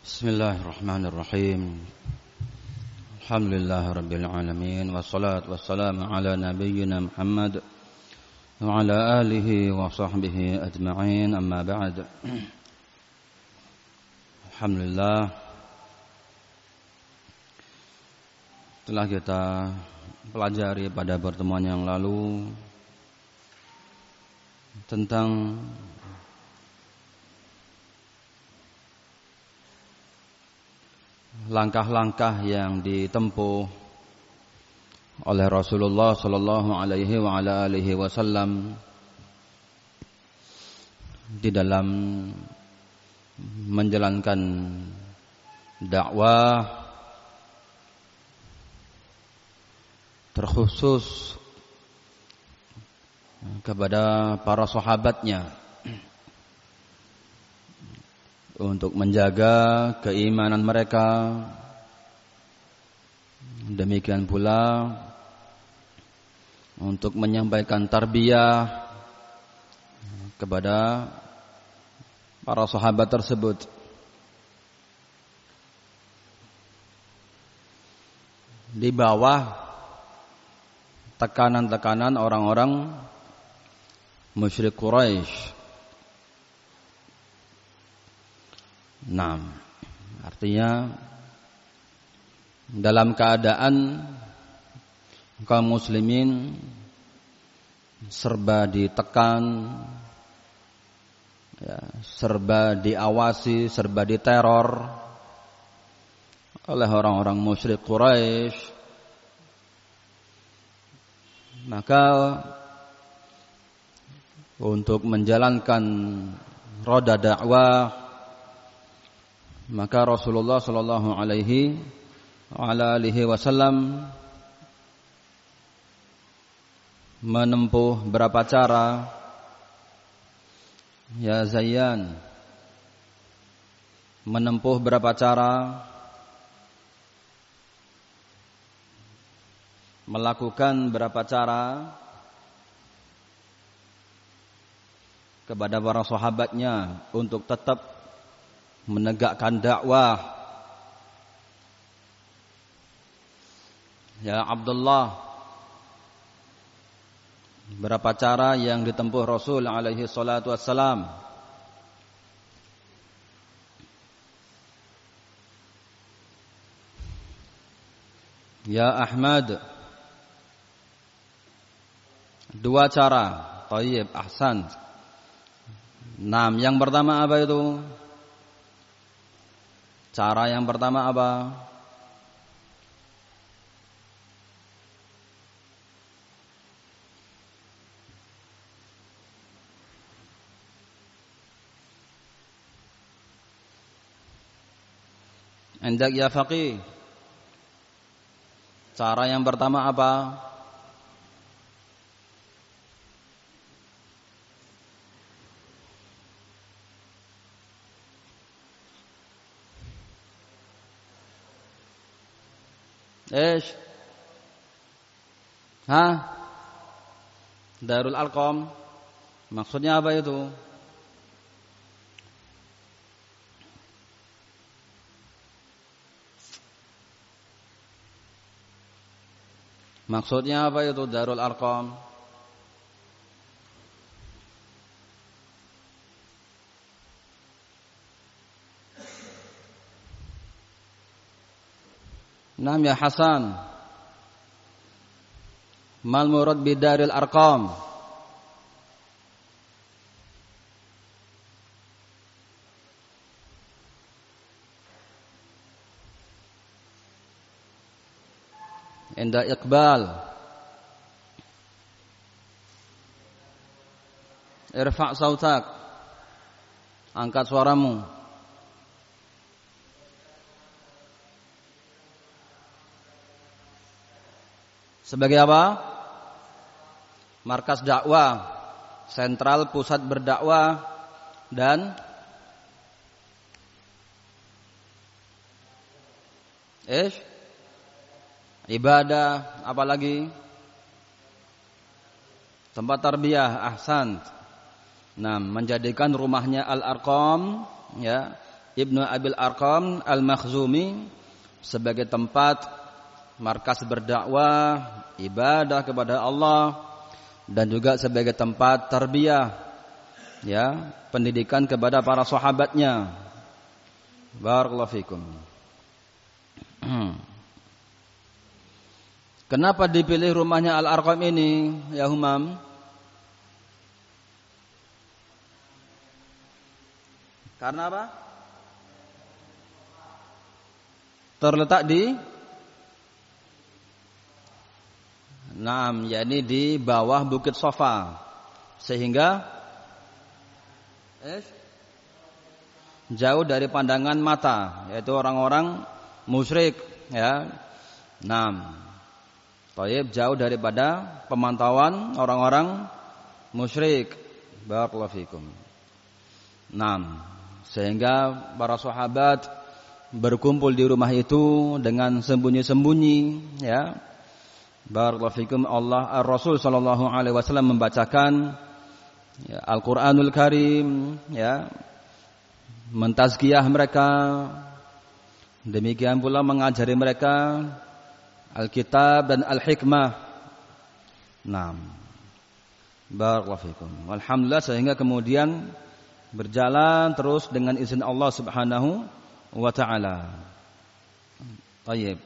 Bismillahirrahmanirrahim. Alhamdulillahirabbil alamin wassalatu wassalamu ala nabiyyina Muhammad wa ala alihi wa sahbihi ajma'in, amma ba'd. Alhamdulillah, telah kita pelajari pada pertemuan yang lalu tentang langkah-langkah yang ditempuh oleh Rasulullah sallallahu alaihi wa ala alihi wasallam di dalam menjalankan dakwah, terkhusus kepada para sahabatnya, untuk menjaga keimanan mereka. Demikian pula untuk menyampaikan tarbiyah kepada para sahabat tersebut. Di bawah tekanan-tekanan orang-orang musyrik Quraisy. Nah, artinya dalam keadaan kaum muslimin serba ditekan, ya, serba diawasi, serba diteror oleh orang-orang musyrik Quraisy, maka untuk menjalankan roda dakwah, maka Rasulullah sallallahu alaihi wa ala alihi wasallam menempuh berapa cara. Ya Zayyan, menempuh berapa cara, melakukan berapa cara kepada para sahabatnya untuk tetap menegakkan dakwah. Ya Abdullah, berapa cara yang ditempuh Rasul alaihi salatu wassalam? Ya Ahmad, 2 cara. Thayyib, ahsan. Nah, yang pertama apa itu? Cara yang pertama apa? Indak ya faqih. Cara yang pertama apa? Darul Arqam. Maksudnya apa itu? Maksudnya apa itu Darul Arqam? Naam ya Hasan. Mal murad bidaril arqam? Inda Iqbal. Irfa' sautak. Angkat suaramu. Sebagai apa? Markas dakwah, sentral pusat berdakwah, dan ibadah, apalagi tempat tarbiyah. Ahsan. Nah, menjadikan rumahnya Al-Arqam, ya, Ibnu Abil Arqam Al-Makhzumi sebagai tempat markas berdakwah, ibadah kepada Allah, dan juga sebagai tempat tarbiyah, ya, pendidikan kepada para sahabatnya. Barakallahu fikum. Kenapa dipilih rumahnya Al-Arqam ini, ya Humam? Karena apa? Terletak di yakni di bawah Bukit Sofa, sehingga jauh dari pandangan mata, yaitu orang-orang musyrik, ya. Taib, jauh daripada pemantauan orang-orang musyrik. Barakallahu fikum. Sehingga para sahabat berkumpul di rumah itu dengan sembunyi-sembunyi, ya. Barakallahu fikum. Rasul sallallahu alaihi wasallam membacakan, ya, Al-Qur'anul Karim, ya, mentazkiyah mereka. Demikian pula mengajari mereka Alkitab dan Al-Hikmah. Barakallahu fikum. Alhamdulillah, sehingga kemudian berjalan terus dengan izin Allah Subhanahu wa ta'ala. Baik.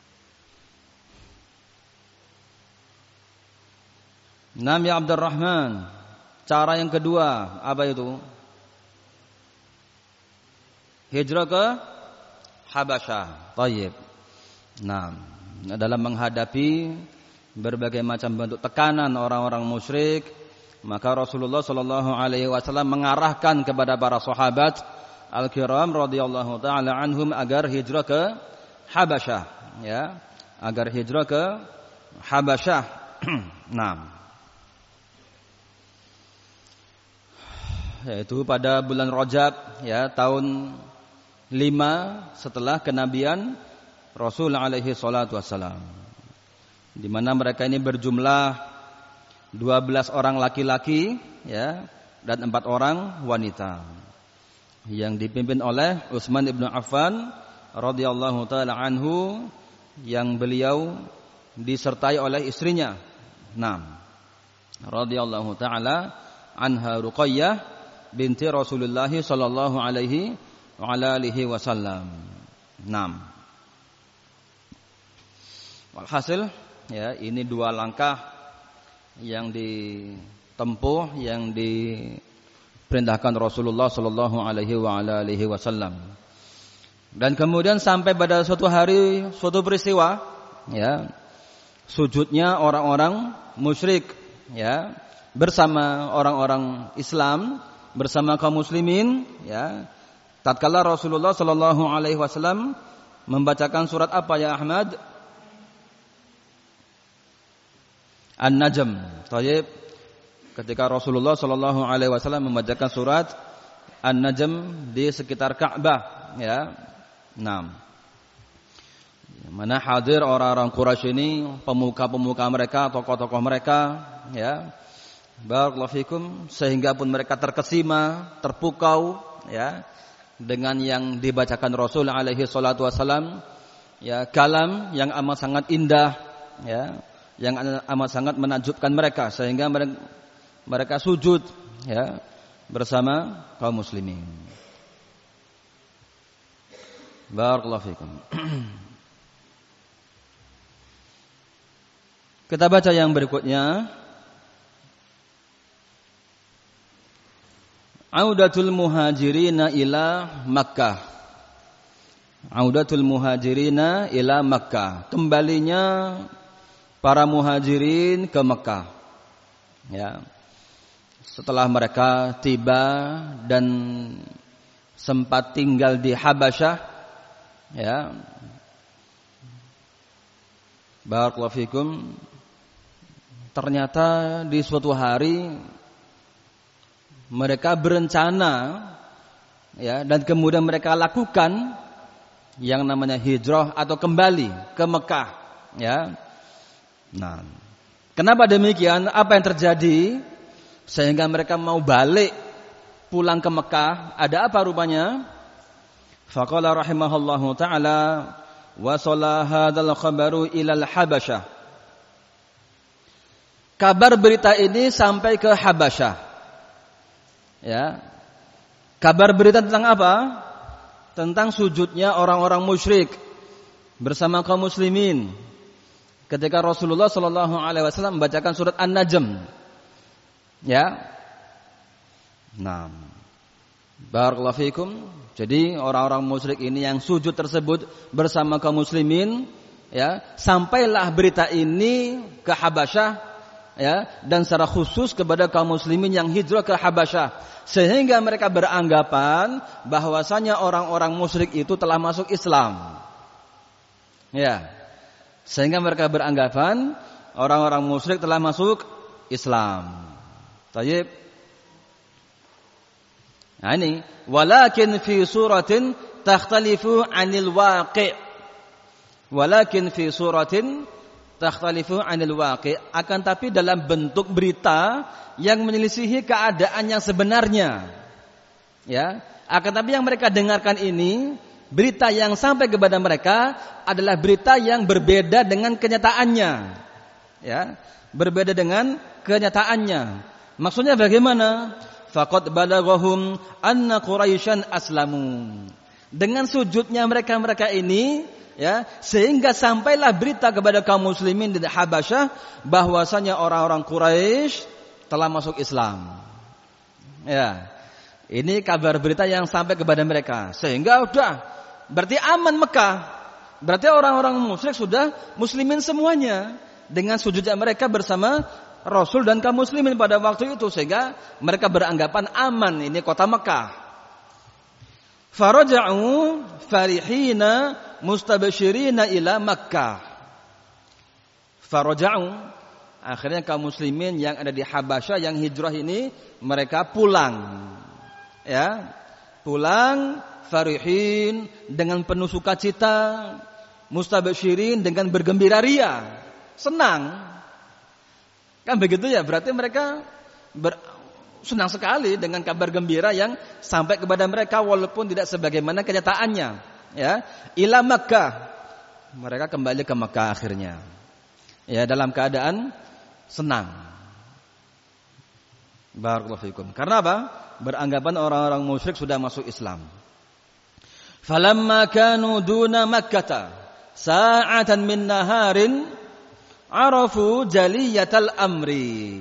Ya Abdurrahman, cara yang kedua apa itu? Hijrah ke Habasyah. Baik. Dalam menghadapi berbagai macam bentuk tekanan orang-orang musyrik, maka Rasulullah sallallahu alaihi wasallam mengarahkan kepada para sahabat al-kiram radhiyallahu taala anhum agar hijrah ke Habasyah, ya, agar hijrah ke Habasyah. Yaitu pada bulan Rajab, ya, tahun 5 setelah kenabian Rasul alaihi salatu wassalam, di mana mereka ini berjumlah 12 orang laki-laki, ya, dan 4 orang wanita, yang dipimpin oleh Utsman ibnu Affan radhiyallahu taala anhu, yang beliau disertai oleh istrinya, radhiyallahu taala anha, Ruqayyah binti Rasulullah sallallahu alaihi wa ala alihi wasallam. Walhasil, ya, ini 2 langkah yang ditempuh, yang diperintahkan Rasulullah sallallahu alaihi wa ala alihi wasallam. Dan kemudian sampai pada suatu hari, suatu peristiwa, ya, sujudnya orang-orang musyrik, ya, bersama orang-orang Islam, bersama kaum muslimin, ya. Tatkala Rasulullah sallallahu alaihi wasallam membacakan surat apa, ya Ahmad? An-Najm. Tayyib. Ketika Rasulullah sallallahu alaihi wasallam membacakan surat An-Najm di sekitar Ka'bah, ya. Mana hadir orang-orang Quraisy ini, pemuka-pemuka mereka, tokoh-tokoh mereka, ya. Barakallahu fikum, sehingga pun mereka terkesima, terpukau, ya, dengan yang dibacakan Rasul alaihi salatu wasallam, ya, kalam yang amat sangat indah, ya, yang amat sangat menakjubkan mereka, sehingga mereka sujud, ya, bersama kaum muslimin. Barakallahu fikum. Kita baca yang berikutnya. Audatul muhajirina ila Makkah. Audatul muhajirina ila Makkah. Kembalinya para muhajirin ke Makkah, ya. Setelah mereka tiba dan sempat tinggal di Habasyah, ya. Barakallahu fikum. Ternyata di suatu hari mereka berencana, ya, dan kemudian mereka lakukan yang namanya hijrah atau kembali ke Mekah, ya. Kenapa demikian? Apa yang terjadi sehingga mereka mau balik pulang ke Mekah? Ada apa rupanya? Faqala rahimahullahu ta'ala wa sala hadzal khabaru ila al-Habasyah. Kabar berita ini sampai ke Habasyah. Ya. Kabar berita tentang apa? Tentang sujudnya orang-orang musyrik bersama kaum muslimin ketika Rasulullah sallallahu alaihi wasallam membacakan surat An-Najm. Ya. Nah. Barakallahu fikum. Jadi orang-orang musyrik ini yang sujud tersebut bersama kaum muslimin, ya, sampailah berita ini ke Habasyah, ya, dan secara khusus kepada kaum muslimin yang hijrah ke Habasyah, sehingga mereka beranggapan bahwasanya orang-orang musyrik itu telah masuk Islam. Ya. Sehingga mereka beranggapan orang-orang musyrik telah masuk Islam. Baik. Nah ini, walakin fi suratin takhtalifu 'anil waqi'. Walakin fi suratin takhtalifu 'anil waqi', akan tapi dalam bentuk berita yang menyelisihi keadaan yang sebenarnya. Ya, akan tapi yang mereka dengarkan ini, berita yang sampai kepada mereka adalah berita yang berbeda dengan kenyataannya. Ya, berbeda dengan kenyataannya. Maksudnya bagaimana? Faqad balaghahum anna Quraisyan aslamu. Dengan sujudnya mereka ini, ya, sehingga sampailah berita kepada kaum muslimin di Habasyah bahwasanya orang-orang Quraisy telah masuk Islam. Ya. Ini kabar berita yang sampai kepada mereka. Sehingga udah berarti aman Mekah. Berarti orang-orang musyrik sudah muslimin semuanya dengan sujudnya mereka bersama Rasul dan kaum muslimin pada waktu itu, sehingga mereka beranggapan aman ini kota Mekah. Faraja'u farihina mustabsyirina ila Makkah. Faraja'u, akhirnya kaum muslimin yang ada di Habasyah yang hijrah ini mereka pulang. Ya. Pulang farihin dengan penuh sukacita, mustabsyirin dengan bergembira ria, senang. Kan begitu ya, berarti mereka senang sekali dengan kabar gembira yang sampai kepada mereka walaupun tidak sebagaimana kenyataannya. Ya, ila Makkah. Mereka kembali ke Makkah akhirnya. Ya, dalam keadaan senang. Barakallahu fikum. Karena apa? Beranggapan orang-orang musyrik sudah masuk Islam. Falamma kanu duna Makkah sa'atan min naharin arafu jaliyatal amri.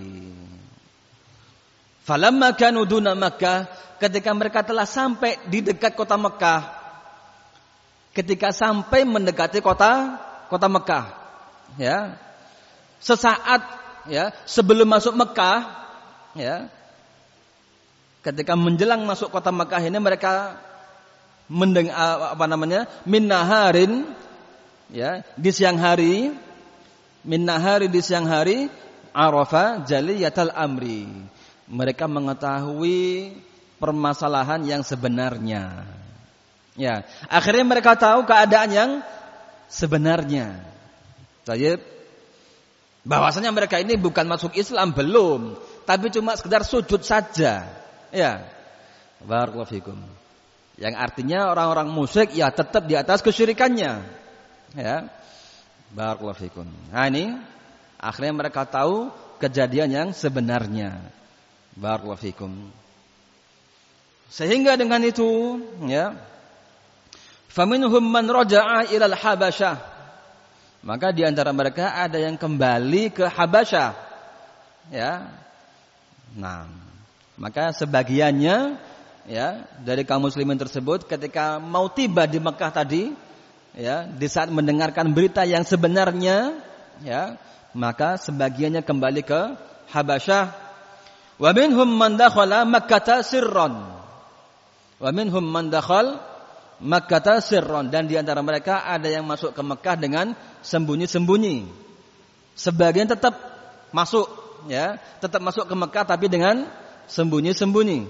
Falamma kanu duna Makkah, ketika mereka telah sampai di dekat kota Mekah, ketika sampai mendekati kota Mekah, ya, sesaat, ya, sebelum masuk Mekah, ya, ketika menjelang masuk kota Mekah ini mereka mendengar min naharin, ya, di siang hari. Min nahari di siang hari, arafa jaliyatal amri. Mereka mengetahui permasalahan yang sebenarnya. Ya, akhirnya mereka tahu keadaan yang sebenarnya. Baik. Bahwasanya mereka ini bukan masuk Islam belum, tapi cuma sekedar sujud saja. Ya. Barakallahu fikum. Yang artinya orang-orang musyrik ya tetap di atas kesyirikannya. Ya. Barakallahu fikum. Nah ini akhirnya mereka tahu kejadian yang sebenarnya. Barakallahu fikum. Sehingga dengan itu, ya, faminhum man raja'a ila al-Habasyah. Maka di antara mereka ada yang kembali ke Habasyah. Ya. Nah, maka sebagiannya, ya, dari kaum muslimin tersebut ketika mau tiba di Mekah tadi, ya, di saat mendengarkan berita yang sebenarnya, ya, maka sebagiannya kembali ke Habasyah. Wa minhum man dakhala Makkah sirran. Wa minhum man dakhal Makkah sirran, dan di antara mereka ada yang masuk ke Mekah dengan sembunyi-sembunyi. Sebagian tetap masuk, ya, tetap masuk ke Mekah tapi dengan sembunyi-sembunyi.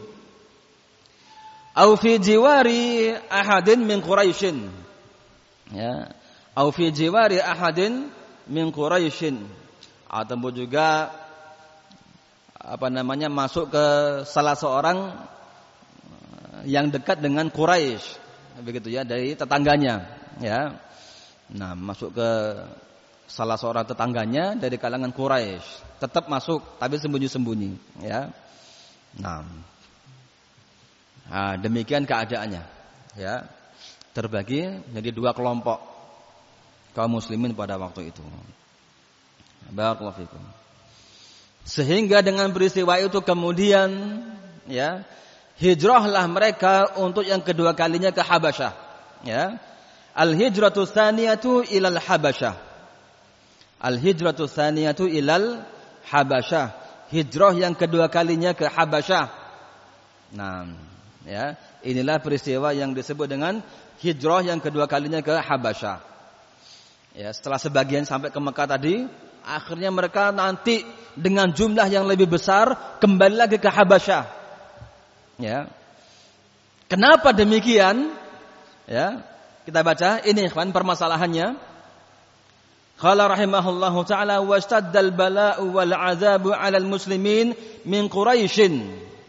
Au fi jiwari ahadin min Quraisyin. Ya, au fi jiwari ahadin min Quraisyin, atau juga masuk ke salah seorang yang dekat dengan Quraisy, begitu ya, dari tetangganya, ya. Nah, masuk ke salah seorang tetangganya dari kalangan Quraisy, tetap masuk tapi sembunyi-sembunyi, ya. Nah, demikian keadaannya, ya. Terbagi menjadi dua kelompok kaum muslimin pada waktu itu. Barakallahu fikum. Sehingga dengan peristiwa itu kemudian, ya, hijrahlah mereka untuk yang kedua kalinya ke Habasyah, ya. Al-hijratu tsaniyatu ilal Habasyah. Al-hijratu tsaniyatu ilal Habasyah. Hijrah yang kedua kalinya ke Habasyah. Nah, ya, inilah peristiwa yang disebut dengan hijrah yang kedua kalinya ke Habasyah. Ya, setelah sebagian sampai ke Mekah tadi, akhirnya mereka nanti dengan jumlah yang lebih besar kembali lagi ke Habasyah. Ya. Kenapa demikian? Ya. Kita baca ini ikhwan permasalahannya. Qala rahimahullahu taala wastaddal bala'u wal 'adzabu 'alal muslimin min Quraisyin.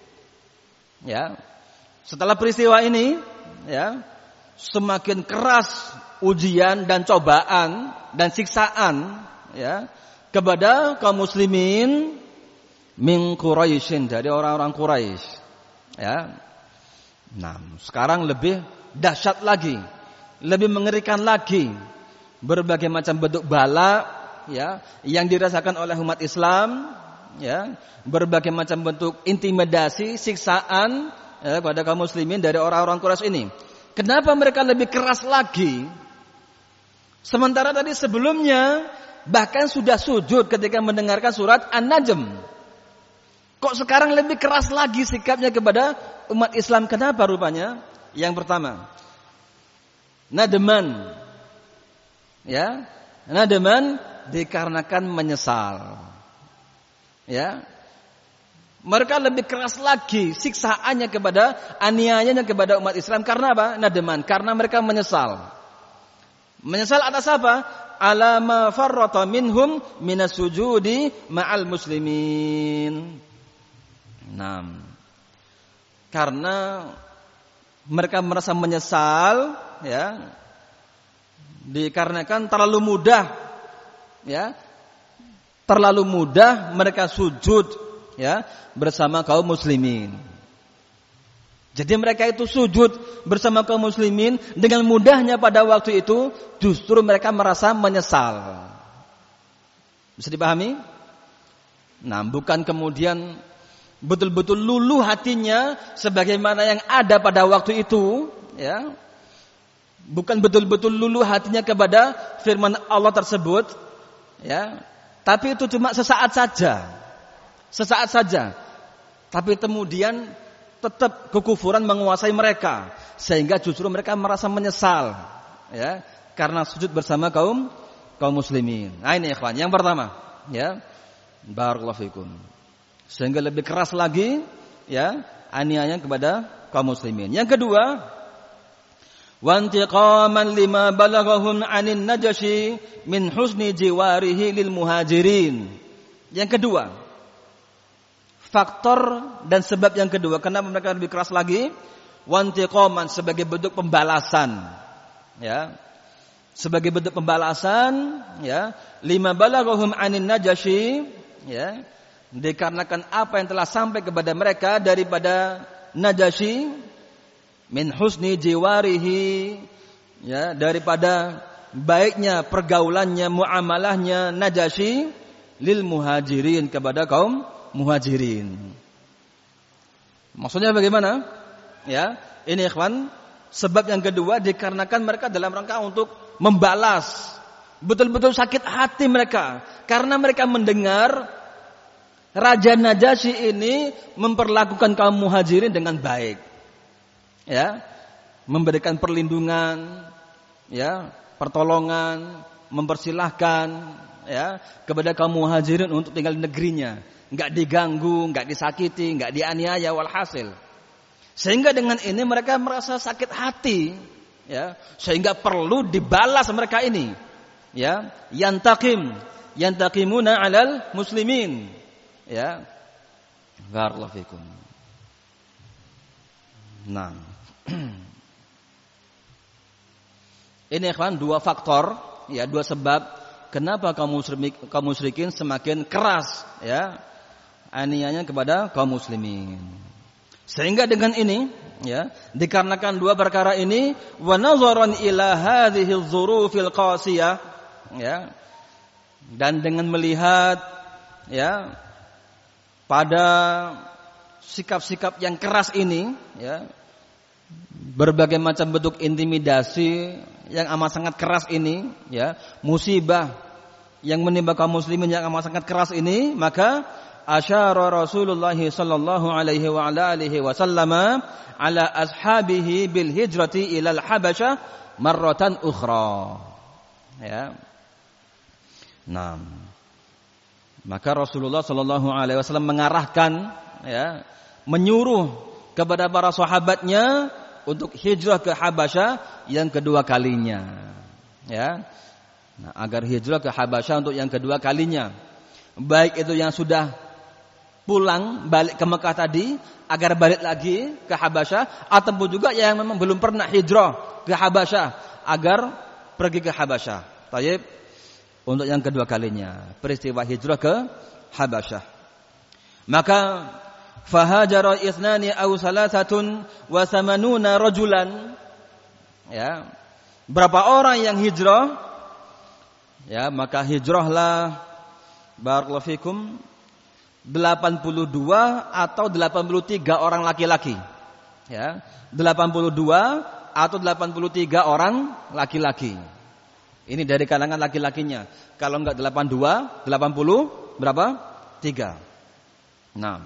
Ya. Setelah peristiwa ini, ya, semakin keras ujian dan cobaan dan siksaan, ya, kepada kaum muslimin min Quraisyin, dari orang-orang Quraisy. Ya. Nah, sekarang lebih dahsyat lagi, lebih mengerikan lagi, berbagai macam bentuk bala, ya, yang dirasakan oleh umat Islam, ya, berbagai macam bentuk intimidasi, siksaan, ya, pada kaum muslimin dari orang-orang Quraisy ini. Kenapa mereka lebih keras lagi? Sementara tadi sebelumnya bahkan sudah sujud ketika mendengarkan surat An-Najm. Kok sekarang lebih keras lagi sikapnya kepada umat Islam? Kenapa rupanya? Yang pertama, nadman, ya, nadman dikarenakan menyesal, ya. Mereka lebih keras lagi siksaannya kepada, aniayanya kepada umat Islam karena apa? Nadman, karena mereka menyesal. Menyesal atas apa? Ala ma farrata minhum minas sujudi ma'al muslimin. Nah, karena mereka merasa menyesal, ya, dikarenakan terlalu mudah, ya, terlalu mudah mereka sujud, ya, bersama kaum muslimin. Jadi mereka itu sujud bersama kaum muslimin dengan mudahnya pada waktu itu, justru mereka merasa menyesal. Bisa dipahami? Nah, bukan kemudian betul-betul luluh hatinya sebagaimana yang ada pada waktu itu, ya. Bukan betul-betul luluh hatinya kepada firman Allah tersebut, ya. Tapi itu cuma sesaat saja. Sesaat saja. Tapi kemudian tetap kekufuran menguasai mereka sehingga justru mereka merasa menyesal, ya, karena sujud bersama kaum muslimin. Nah, ini ikhwan, yang pertama, ya. Barakallahu fikum. Sehingga lebih keras lagi, ya, aniayanya kepada kaum muslimin. Yang kedua, wa intiqaman lima balaghahum 'anin Najasyi min husni jiwarihi lil muhajirin. Yang kedua, faktor dan sebab yang kedua kenapa mereka lebih keras lagi, wa intiqaman sebagai bentuk pembalasan, ya. Sebagai bentuk pembalasan, ya, lima balaghahum 'anin Najasyi, ya. Dikarenakan apa yang telah sampai kepada mereka daripada Najasyi, min husni jiwarihi, ya, daripada baiknya pergaulannya, muamalahnya Najasyi lil muhajirin, kepada kaum muhajirin. Maksudnya bagaimana? Ya, ini ikhwan, sebab yang kedua dikarenakan mereka dalam rangka untuk membalas, betul-betul sakit hati mereka karena mereka mendengar Raja Najasyi ini memperlakukan kaum muhajirin dengan baik, ya, memberikan perlindungan, ya, pertolongan, mempersilahkan, ya, kepada kaum muhajirin untuk tinggal di negerinya, enggak diganggu, enggak disakiti, enggak dianiaya, walhasil. Sehingga dengan ini mereka merasa sakit hati, ya, sehingga perlu dibalas mereka ini, ya, yantaqimuna 'alal muslimin. Ya, barakallahu fikum. Nah, Ini ikhwan dua faktor, ya, dua sebab kenapa kaum musyrikin semakin keras, ya, aniayanya kepada kaum muslimin. Sehingga dengan ini, ya, dikarenakan dua perkara ini, wa nazaran ila hadhihi dzurufil qasiyah, ya, dan dengan melihat, ya, pada sikap-sikap yang keras ini, ya, berbagai macam bentuk intimidasi yang amat sangat keras ini, ya, musibah yang menimpa kaum muslimin yang amat sangat keras ini, maka asyara Rasulullah sallallahu alaihi wa ala alihi wasallam ala ashabihi bil hijrati ila al Habasyah marratan ukhra. Ya. Nah, maka Rasulullah sallallahu alaihi wasallam mengarahkan, ya, menyuruh kepada para sahabatnya untuk hijrah ke Habasyah yang kedua kalinya, ya. Nah, agar hijrah ke Habasyah untuk yang kedua kalinya, baik itu yang sudah pulang balik ke Mekah tadi agar balik lagi ke Habasyah, ataupun juga yang memang belum pernah hijrah ke Habasyah agar pergi ke Habasyah. Tayyib, untuk yang kedua kalinya peristiwa hijrah ke Habasyah. Maka fahajara ithnani aw salasatun wa thamanuna rajulan, ya, berapa orang yang hijrah, ya, maka hijrahlah barakallahu fikum 82 atau 83 orang laki-laki, ya, 82 atau 83 orang laki-laki. Ini dari kalangan laki-lakinya. Kalau enggak 82, 80 berapa? 3. 6.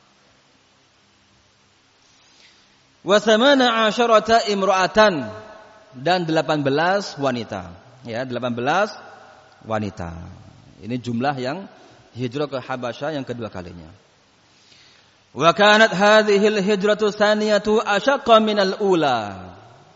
Wa thamana asyarata imra'atan, dan 18 wanita, ya, 18 wanita. Ini jumlah yang hijrah ke Habasyah yang kedua kalinya. Wa kanat hadhihi al-hijratu tsaniyatu ashaqqa min al-ula.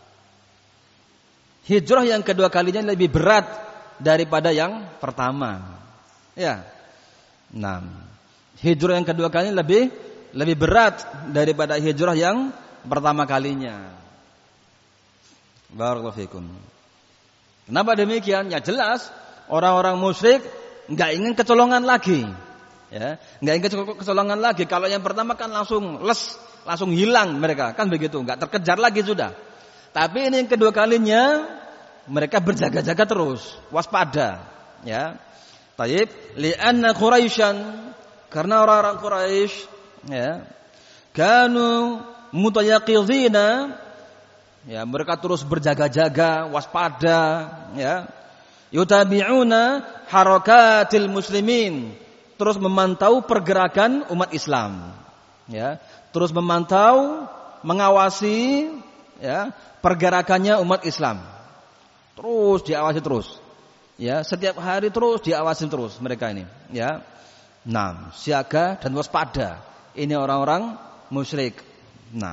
Hijrah yang kedua kalinya lebih berat daripada yang pertama. Ya. 6. Hijrah yang kedua kalinya lebih berat daripada hijrah yang pertama kalinya. Barakallahu fikum. Kenapa demikian? Ya jelas orang-orang musyrik enggak ingin kecolongan lagi. Ya, enggak ingin kecolongan lagi. Kalau yang pertama kan langsung langsung hilang mereka, kan begitu, enggak terkejar lagi sudah. Tapi ini yang kedua kalinya mereka berjaga-jaga terus, waspada, ya. Taib, li'anna Quraisyan, karena orang-orang Quraisy, ya, kanu mutayaqizina, ya, mereka terus berjaga-jaga, waspada, ya. Yutabi'una harakatil muslimin, terus memantau pergerakan umat Islam, ya, terus memantau, mengawasi, ya, pergerakannya umat Islam, terus diawasi terus, ya, setiap hari terus diawasi terus mereka ini, ya. Nah, siaga dan waspada, ini orang-orang musyrik. Nah,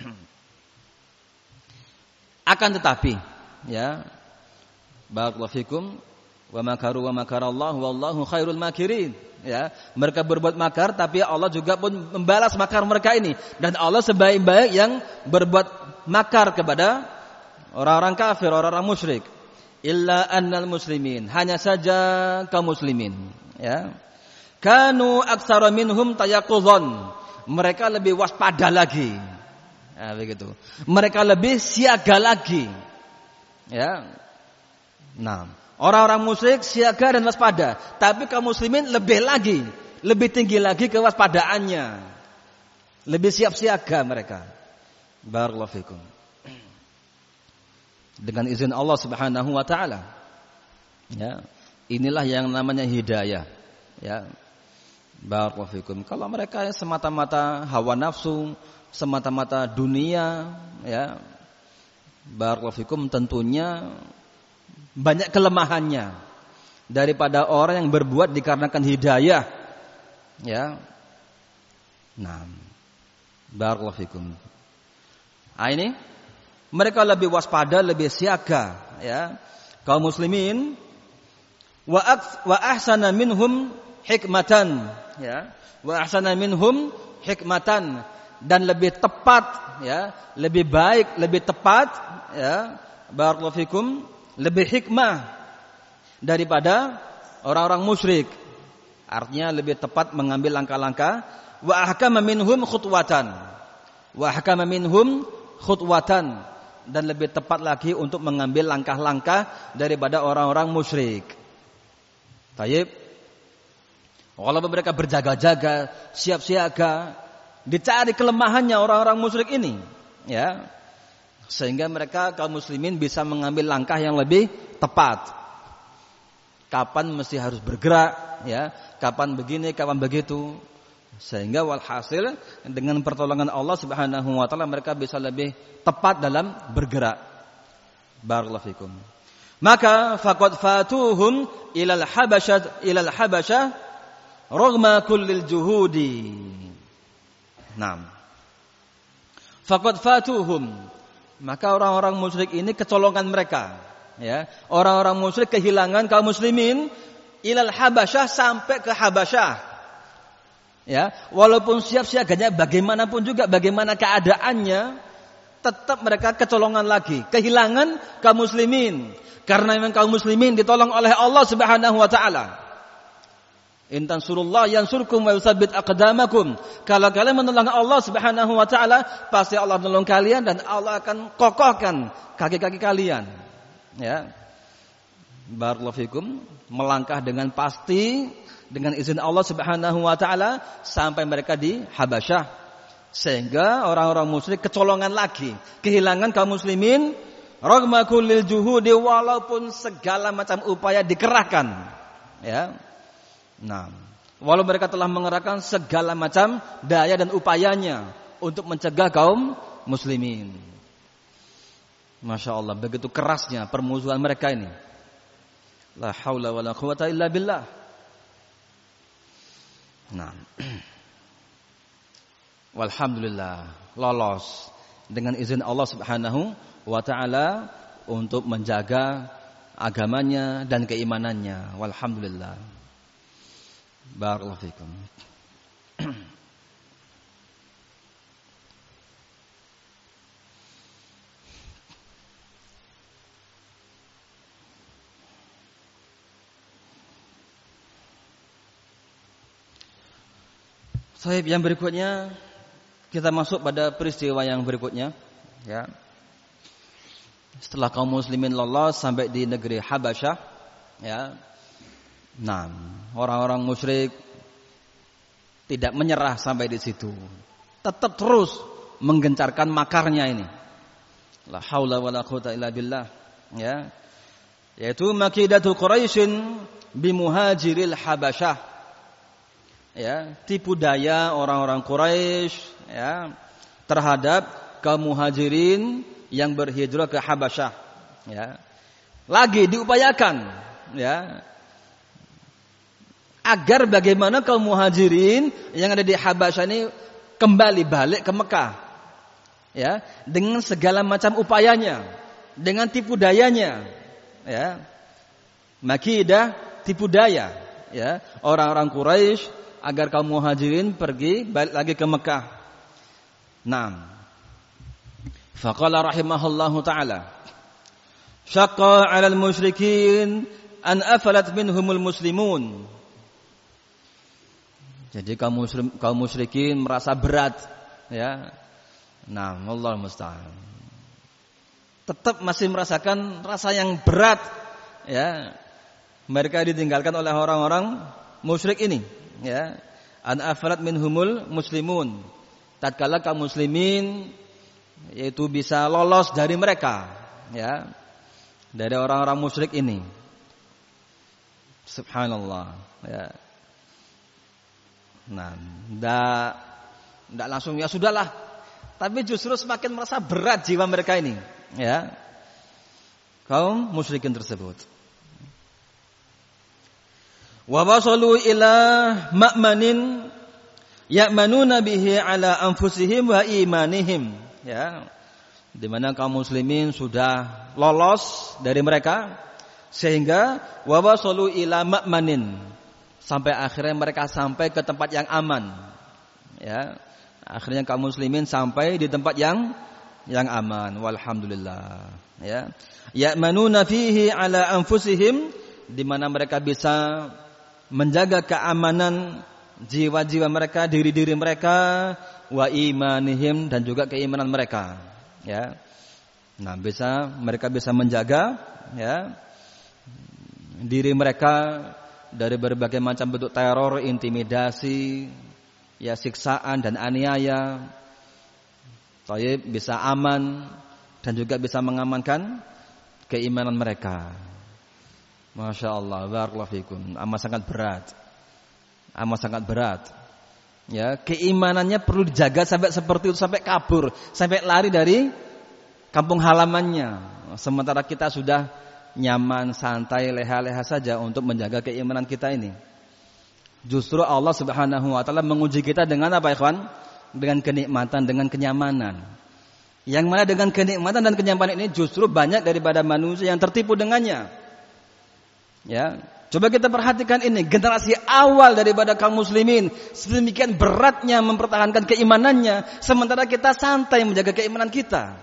akan tetapi, ya, barakallahu fikum, wa makaru wa makarallahu wallahu khairul makirin, ya, mereka berbuat makar tapi Allah juga pun membalas makar mereka ini, dan Allah sebaik-baik yang berbuat makar kepada orang-orang kafir, orang-orang musyrik. Illa annal muslimin, hanya saja kaum muslimin, ya, kanu aktsara minhum tayaqquzan, mereka lebih waspada lagi, ya, begitu, mereka lebih siaga lagi, ya. Nah, orang-orang musyrik siaga dan waspada, tapi kaum muslimin lebih lagi, lebih tinggi lagi kewaspadaannya, lebih siap siaga mereka. Barakallahu fikum. Dengan izin Allah Subhanahu wa taala. Ya, inilah yang namanya hidayah, ya. Barakallahu fikum. Kalau mereka semata-mata hawa nafsu, semata-mata dunia, ya, barakallahu fikum, tentunya banyak kelemahannya daripada orang yang berbuat dikarenakan hidayah, ya. Nah, barakallahu fikum. Ah, ini mereka lebih waspada, lebih siaga, ya. Kaum muslimin wa ahsana minhum hikmatan, ya. Wa ahsana minhum hikmatan, dan lebih tepat, ya, lebih baik, lebih tepat, ya. Barakallahu fikum, lebih hikmah daripada orang-orang musyrik. Artinya lebih tepat mengambil langkah-langkah. Wa ahkama minhum khutwatan. Wa ahkama minhum khutwatan. Dan lebih tepat lagi untuk mengambil langkah-langkah daripada orang-orang musyrik. Tayyib. Walaupun mereka berjaga-jaga, siap siaga, dicari kelemahannya orang-orang musyrik ini, ya. Sehingga mereka kaum muslimin bisa mengambil langkah yang lebih tepat. Kapan mesti harus bergerak, ya. Kapan begini, kapan begitu. Sehingga walhasil dengan pertolongan Allah Subhanahu wa taala mereka bisa lebih tepat dalam bergerak. Barakallahu fikum. Maka faqad fatuhum ilal habasyah Rogma kullil juhudi. Naam. Faqad fatuhum. Maka orang-orang musyrik ini kecolongan mereka, ya. Orang-orang musyrik kehilangan kaum muslimin ilal habasyah sampai ke Habasyah. Ya, walaupun siap siaganya bagaimanapun juga bagaimana keadaannya, tetap mereka kecolongan lagi, kehilangan kaum muslimin. Karena memang kaum muslimin ditolong oleh Allah Subhanahu wa taala. In tansurullah yansurkum wa yutsabbit aqdamakum. Kalau kalian menolong Allah Subhanahu wa taala, pasti Allah menolong kalian dan Allah akan kokohkan kaki-kaki kalian. Ya. Barakallahu fikum, melangkah dengan pasti dengan izin Allah Subhanahu wa taala sampai mereka di Habasyah. Sehingga orang-orang musyrik kecolongan lagi, kehilangan kaum muslimin ragma kullil juhudi, walaupun segala macam upaya dikerahkan. Ya. Nah, walau mereka telah mengerahkan segala macam daya dan upayanya untuk mencegah kaum muslimin. Masya Allah, begitu kerasnya permusuhan mereka ini. La haula wa la quwata illa billah. Nah, walhamdulillah lolos dengan izin Allah Subhanahu wa taala untuk menjaga agamanya dan keimanannya. Walhamdulillah. Barakallahu fikum. Sahib, yang berikutnya kita masuk pada peristiwa yang berikutnya, ya. Setelah kaum muslimin lolos sampai di negeri Habasyah, ya. Nah, orang-orang musyrik tidak menyerah sampai di situ. Tetap terus menggencarkan makarnya ini. La haula wala quwata illa billah, ya. Yaitu makidatu Quraisyin bimuhajiril Habasyah. Ya, tipu daya orang-orang Quraisy, ya, terhadap kaum muhajirin yang berhijrah ke Habasyah, ya. Lagi diupayakan, ya, agar bagaimana kaum muhajirin yang ada di Habasyah ini kembali balik ke Mekah, ya, dengan segala macam upayanya, dengan tipu dayanya, ya, makidah, tipu daya, ya, orang-orang Quraisy agar kaum muhajirin pergi balik lagi ke Mekah. Naam. Faqala rahimahullahu taala, syaqqa 'alal musyrikin an afalat minhumul muslimun. Jadi kaum musyrikin merasa berat, ya. Nah, Allahu musta'an. Tetap masih merasakan rasa yang berat, ya. Mereka ditinggalkan oleh orang-orang musyrik ini, ya. An afalat minhumul muslimun. Tatkala kaum muslimin yaitu bisa lolos dari mereka, ya. Dari orang-orang musyrik ini. Subhanallah, ya. Nah, enggak langsung ya sudahlah. Tapi justru semakin merasa berat jiwa mereka ini, ya. Kaum musyrikin tersebut. Wa wasalu ila ma'manin ya'manuna bihi ala anfusihim wa imanihim, ya. Di mana kaum muslimin sudah lolos dari mereka sehingga wa wasalu ila ma'manin, sampai akhirnya mereka sampai ke tempat yang aman, ya. Akhirnya kaum muslimin sampai di tempat yang yang aman. Walhamdulillah. Ya. Ya'manuna fihi ala anfusihim, di mana mereka bisa menjaga keamanan jiwa-jiwa mereka, diri-diri mereka, wa imanihim, dan juga keimanan mereka. Ya. Nah, mereka bisa menjaga ya diri mereka dari berbagai macam bentuk teror, intimidasi, ya siksaan dan aniaya. Thayyib, bisa aman dan juga bisa mengamankan keimanan mereka. Masya Allah, barakallahu fikum. Amat sangat berat. Ya, keimanannya perlu dijaga sampai seperti itu, sampai kabur, sampai lari dari kampung halamannya. Sementara kita sudah nyaman, santai, leha-leha saja untuk menjaga keimanan kita ini. Justru Allah Subhanahu wa taala menguji kita dengan apa, ikhwan? Dengan kenikmatan, dengan kenyamanan. Yang mana dengan kenikmatan dan kenyamanan ini justru banyak daripada manusia yang tertipu dengannya. Ya, coba kita perhatikan ini, generasi awal daripada kaum muslimin sedemikian beratnya mempertahankan keimanannya, sementara kita santai menjaga keimanan kita.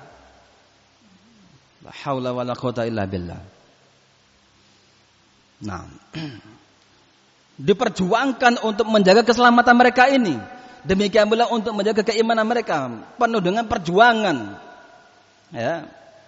La haula wala quwata illa billah. Nah, diperjuangkan untuk menjaga keselamatan mereka ini. Demikian pula untuk menjaga keimanan mereka, penuh dengan perjuangan. Ya.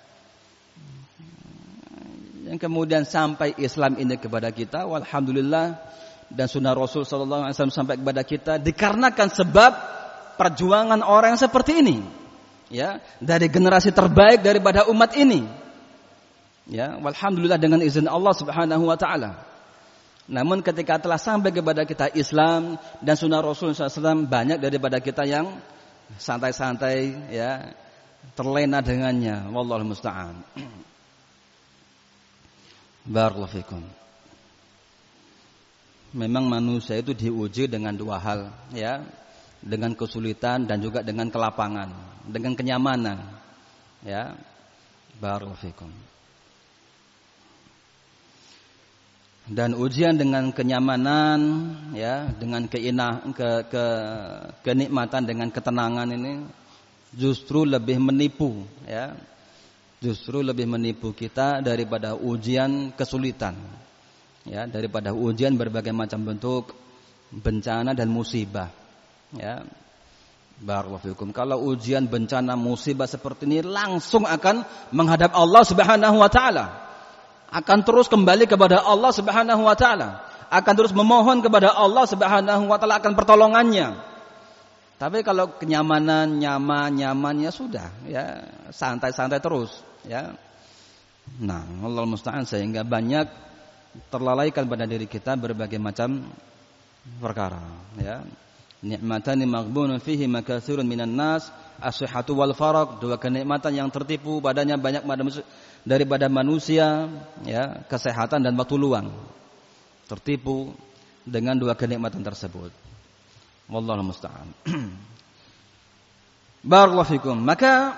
Yang kemudian sampai Islam ini kepada kita, walhamdulillah, dan sunnah Rasul sallallahu alaihi wasallam sampai kepada kita dikarenakan sebab perjuangan orang yang seperti ini. Ya, dari generasi terbaik daripada umat ini. Ya, walhamdulillah dengan izin Allah Subhanahu wa taala. Namun ketika telah sampai kepada kita Islam dan sunnah Rasul SAW, banyak daripada kita yang santai-santai, ya, terlena dengannya. Wallahu musta'an. Barakallahu fikum. Memang manusia itu diuji dengan dua hal, ya, dengan kesulitan dan juga dengan kelapangan, dengan kenyamanan. Ya, barakallahu fikum. Dan ujian dengan kenyamanan, ya, dengan kenikmatan, dengan ketenangan ini justru lebih menipu, ya, justru lebih menipu kita daripada ujian kesulitan, ya, daripada ujian berbagai macam bentuk bencana dan musibah, ya. Barakallahu fikum. Kalau ujian, bencana, musibah seperti ini langsung akan menghadap Allah Subhanahu wa taala. Akan terus kembali kepada Allah Subhanahu wa taala, akan terus memohon kepada Allah Subhanahu wa taala akan pertolongannya. Tapi kalau kenyamanan, nyaman ya sudah, ya, santai-santai terus, ya. Nah, Allah musta'an, sehingga banyak terlalaikan pada diri kita berbagai macam perkara, ya. Nikmatani maghbunun fihi makatsirun minan nas, as-sihhatu wal faraq, dua kenikmatan yang tertipu padanya banyak daripada manusia, ya, kesehatan dan waktu luang. Tertipu dengan dua kenikmatan tersebut. Wallahu musta'an. Barakallahu fikum. Maka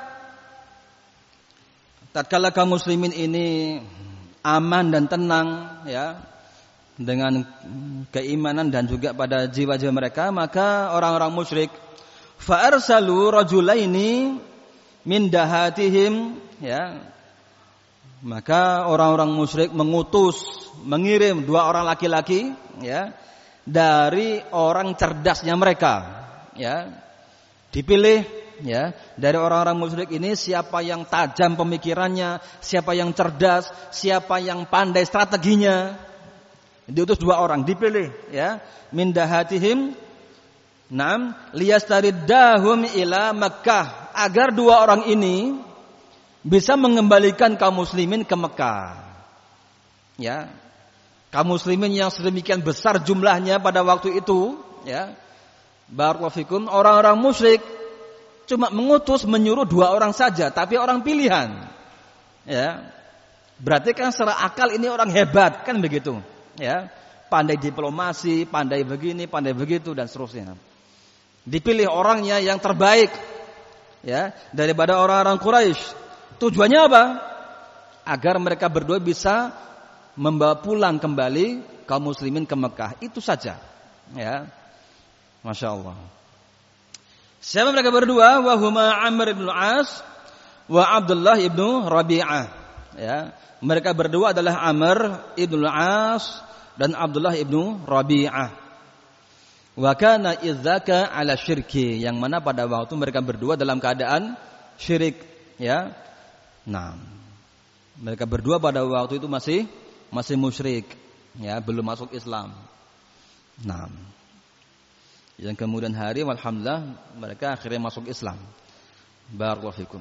tatkala kaum muslimin ini aman dan tenang, ya, dengan keimanan dan juga pada jiwa-jiwa mereka, maka orang-orang musyrik fa arsalu rajulaini min dahatihim, ya, maka orang-orang musyrik mengirim dua orang laki-laki, ya, dari orang cerdasnya mereka, ya, dipilih, ya, dari orang-orang musyrik ini siapa yang tajam pemikirannya, siapa yang cerdas, siapa yang pandai strateginya. Diutus dua orang, dipilih, ya, min dahatihim, nam, liyastariddahum ila Makkah, agar dua orang ini bisa mengembalikan kaum muslimin ke Mekah. Ya. Kaum muslimin yang sedemikian besar jumlahnya pada waktu itu, ya. Barakallahu fikum, orang-orang musyrik cuma menyuruh dua orang saja, tapi orang pilihan. Ya. Berarti kan secara akal ini orang hebat, kan begitu. Ya. Pandai diplomasi, pandai begini, pandai begitu dan seterusnya. Dipilih orangnya yang terbaik, ya, daripada orang-orang Quraisy. Tujuannya apa? Agar mereka berdua bisa membawa pulang kembali kaum muslimin ke Mekah. Itu saja. Ya. Masya Allah. Siapa mereka berdua? Wahuma Amr bin As wa Abdullah ibnu Rabi'ah. Ya, mereka berdua adalah Amr ibnu Al-As dan Abdullah ibnu Rabi'ah. Wa kana idzaka ala syirki, yang mana pada waktu mereka berdua dalam keadaan syirik, ya. Nah, mereka berdua pada waktu itu masih musyrik, ya, belum masuk Islam. Nah, yang kemudian hari alhamdulillah mereka akhirnya masuk Islam. Barakallahu fikum.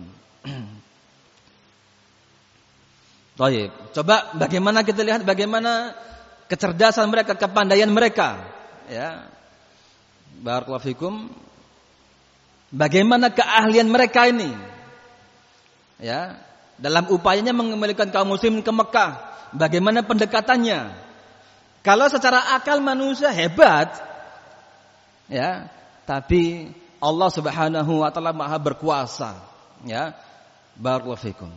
Baik, coba bagaimana kita lihat bagaimana kecerdasan mereka, kepandaian mereka, ya. Barakallahu fikum. Bagaimana keahlian mereka ini, ya, dalam upayanya mengembalikan kaum muslim ke Mekah. Bagaimana pendekatannya? Kalau secara akal manusia hebat, ya, tapi Allah Subhanahu wa taala Maha berkuasa, ya. Barakallahu fikum.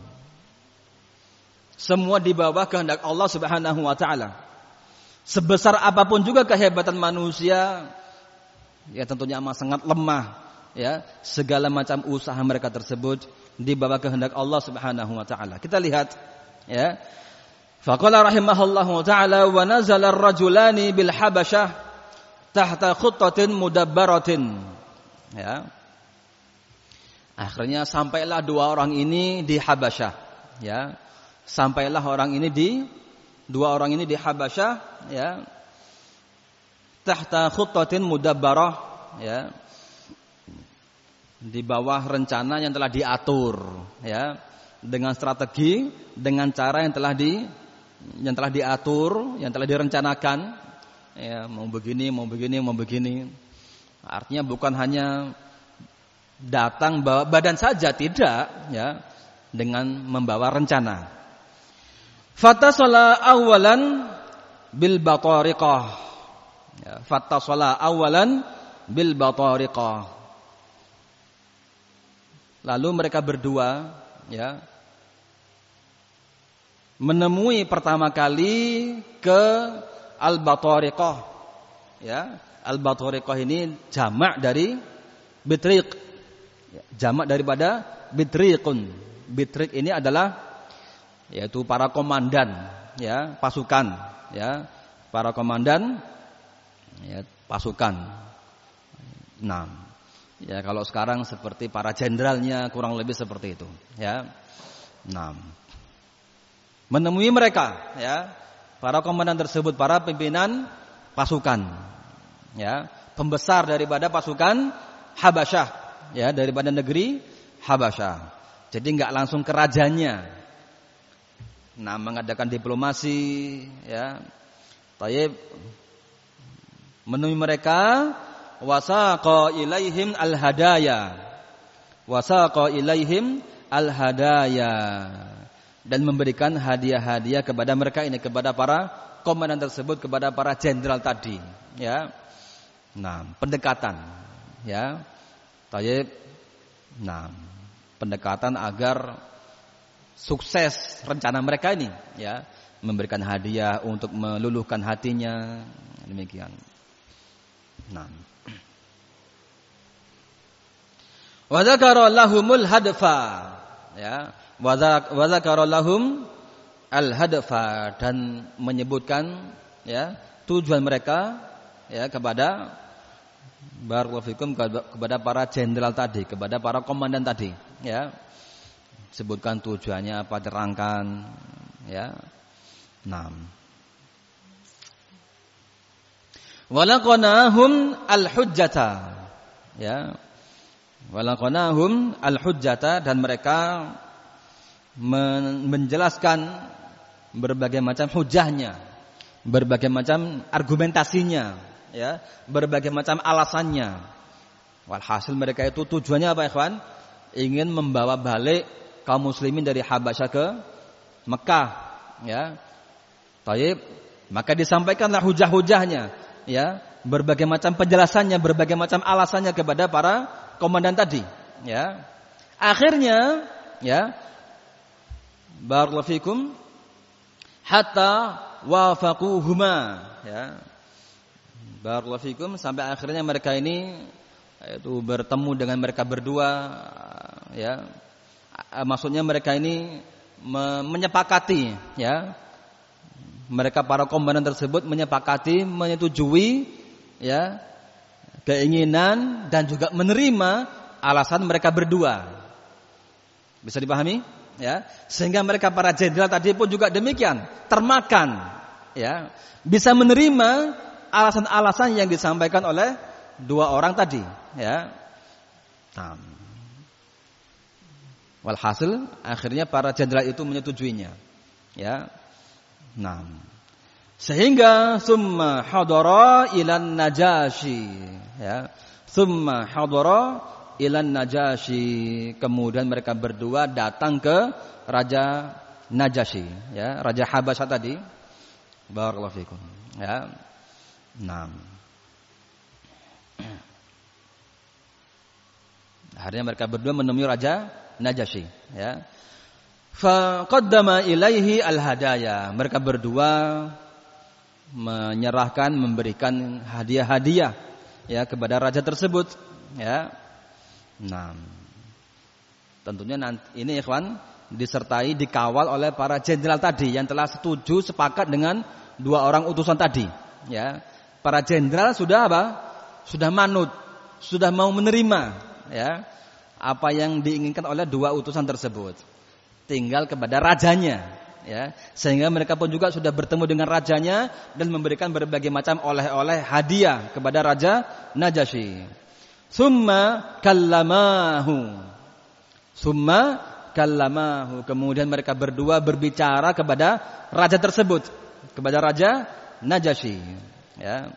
Semua di bawah kehendak Allah Subhanahu wa taala. Sebesar apapun juga kehebatan manusia, ya tentunya amat sangat lemah, ya. Segala macam usaha mereka tersebut di bawah kehendak Allah Subhanahu wa taala. Kita lihat, ya. Faqala rahimahullahu taala wa nazala ar-rajulani bil Habasyah tahta khuttatin mudabbaratin. Ya. Akhirnya sampailah dua orang ini di Habasyah, ya. Sampailah dua orang ini di Habasyah, ya. Tahta khuttatin mudabbarah, ya. Di bawah rencana yang telah diatur, ya. Dengan strategi, dengan cara yang telah diatur, yang telah direncanakan, ya, mau begini. Artinya bukan hanya datang bawa badan saja, tidak, ya, dengan membawa rencana. Fattasala awalan bil batariqah. Ya, fattasala awalan bil batariqah. Lalu mereka berdua, ya, menemui pertama kali ke al-batariqah, ya. Al-batariqah ini jamak dari bitriq, jamak daripada bitriqun. Bitriq ini adalah yaitu para komandan, ya, pasukan, ya, para komandan, ya, pasukan. Nah, ya, kalau sekarang seperti para jenderalnya, kurang lebih seperti itu, ya. Nah, menemui mereka, ya, para komandan tersebut, para pimpinan pasukan, ya, pembesar daripada pasukan Habasyah, ya, daripada negeri Habasyah. Jadi enggak langsung ke rajanya. Nah, mengadakan diplomasi, ya. Taib menemui mereka, wasaqa ilaihim al-hadaya. Wasaqa ilaihim al-hadaya. Dan memberikan hadiah-hadiah kepada mereka ini, kepada para komandan tersebut, kepada para jenderal tadi, ya. Nah, pendekatan, ya. Taib. Nah, pendekatan agar sukses rencana mereka ini, ya, memberikan hadiah untuk meluluhkan hatinya, demikian. Nah, wa dzakara lahumul hadfa, ya, wa dzakara lahum al hadfa, dan menyebutkan, ya, tujuan mereka, ya, kepada barakallahu fikum, kepada para jenderal tadi, kepada para komandan tadi, ya. Sebutkan tujuannya apa, terangkan, ya. Nah, walaqanahum al-hujjata, ya. Walaqanahum al-hujjata, dan mereka menjelaskan berbagai macam hujahnya, berbagai macam argumentasinya, ya, berbagai macam alasannya. Walhasil mereka itu tujuannya apa, ikhwan? Ingin membawa balik kaum muslimin dari Habasyah ke Mekah, ya. Taib, maka disampaikanlah hujah-hujahnya, ya, berbagai macam penjelasannya, berbagai macam alasannya kepada para komandan tadi, ya. Akhirnya, ya, barakallahu fikum, hatta wafaquhuma, ya. Barakallahu fikum, sampai akhirnya mereka ini itu bertemu dengan mereka berdua, ya. maksudnya mereka ini menyepakati, ya. Mereka para komandan tersebut menyepakati, menyetujui, ya, keinginan dan juga menerima alasan mereka berdua. Bisa dipahami? Ya, sehingga mereka para jenderal tadi pun juga demikian, termakan, ya, bisa menerima alasan-alasan yang disampaikan oleh dua orang tadi, ya. Walhasil akhirnya para jenderal itu menyetujuinya, ya. Sehingga summa hadara ilan Najasyi, ya. Summa hadara ilan Najasyi, kemudian mereka berdua datang ke Raja Najasyi, ya, Raja Habasyah tadi. Barakallahu fikum, ya. Akhirnya mereka berdua menemui Raja Najasyi, ya. Fa qaddama ilaihi al-hadaya. Mereka berdua menyerahkan, memberikan hadiah-hadiah, ya, kepada raja tersebut, ya. Tentunya nanti ini ikhwan disertai, dikawal oleh para jenderal tadi yang telah setuju, sepakat dengan dua orang utusan tadi, ya. Para jenderal sudah apa? Sudah manut, sudah mau menerima, ya, apa yang diinginkan oleh dua utusan tersebut. Tinggal kepada rajanya, ya. Sehingga mereka pun juga sudah bertemu dengan rajanya dan memberikan berbagai macam oleh-oleh hadiah kepada Raja Najasyi. Summa kallamahu. Kemudian mereka berdua berbicara kepada raja tersebut, kepada Raja Najasyi, ya.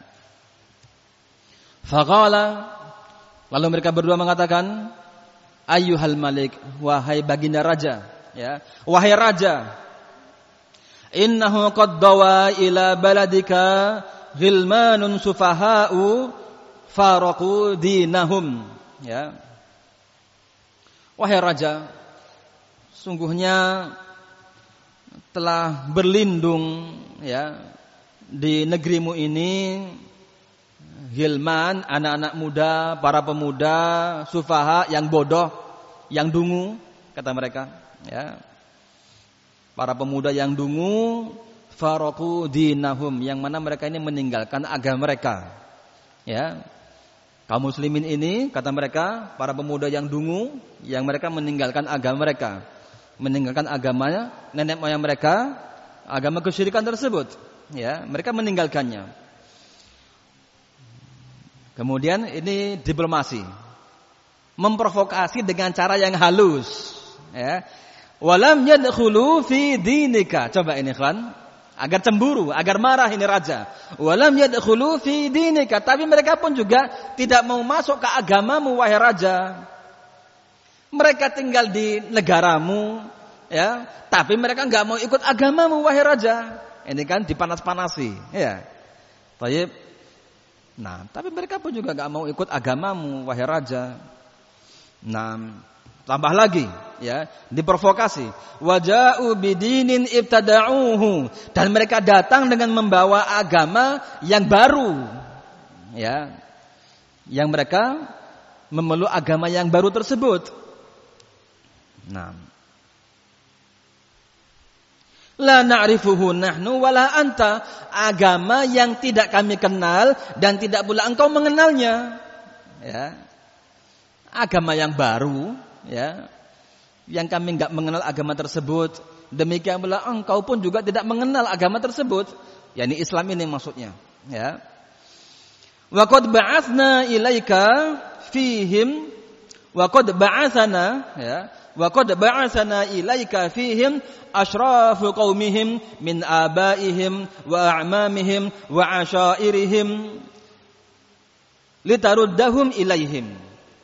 Faqala, lalu mereka berdua mengatakan, ayyuhal malik, wahai baginda raja, ya, wahai raja, innahu qad dawa ila baladika ghilmanun sufaha'u faraqu dinahum, ya. Wahai raja, sungguhnya telah berlindung, ya, di negerimu ini ghilman, anak-anak muda, para pemuda, sufaha, yang bodoh, yang dungu, kata mereka, ya. Para pemuda yang dungu, faraqu dinahum, yang mana mereka ini meninggalkan agama mereka, ya. Kaum muslimin ini, kata mereka, para pemuda yang dungu, yang mereka meninggalkan agama mereka, meninggalkan agamanya nenek moyang mereka, agama kesyirikan tersebut, ya, mereka meninggalkannya. Kemudian ini diplomasi, memprovokasi dengan cara yang halus, ya. Walam yadkhulu fi dinika. Coba ini ikhwan, agar cemburu, agar marah ini raja. Walam yadkhulu fi dinika, tapi mereka pun juga tidak mau masuk ke agamamu wahai raja. Mereka tinggal di negaramu, ya, tapi mereka enggak mau ikut agamamu wahai raja. Ini kan dipanas-panasi, ya. Baik. Tapi mereka pun juga enggak mau ikut agamamu wahai raja. Tambah lagi, ya, diprovokasi. Waja'u bidinin ibtada'uhu, dan mereka datang dengan membawa agama yang baru, ya, yang mereka memeluk agama yang baru tersebut. La na'rifuhu nahnu wala anta, agama yang tidak kami kenal dan tidak pula engkau mengenalnya, ya. Agama yang baru, ya, yang kami enggak mengenal agama tersebut. Demikian pula engkau pun juga tidak mengenal agama tersebut, yakni Islam ini maksudnya, ya. Wa qad ba'atsna ilaika fihim, wa qad ba'atsana, ya, wa qad ba'atsana ilaika fihim asyrafu qaumihim min abaihim wa a'mamihim wa ashairihim litaruddahum ilaihim.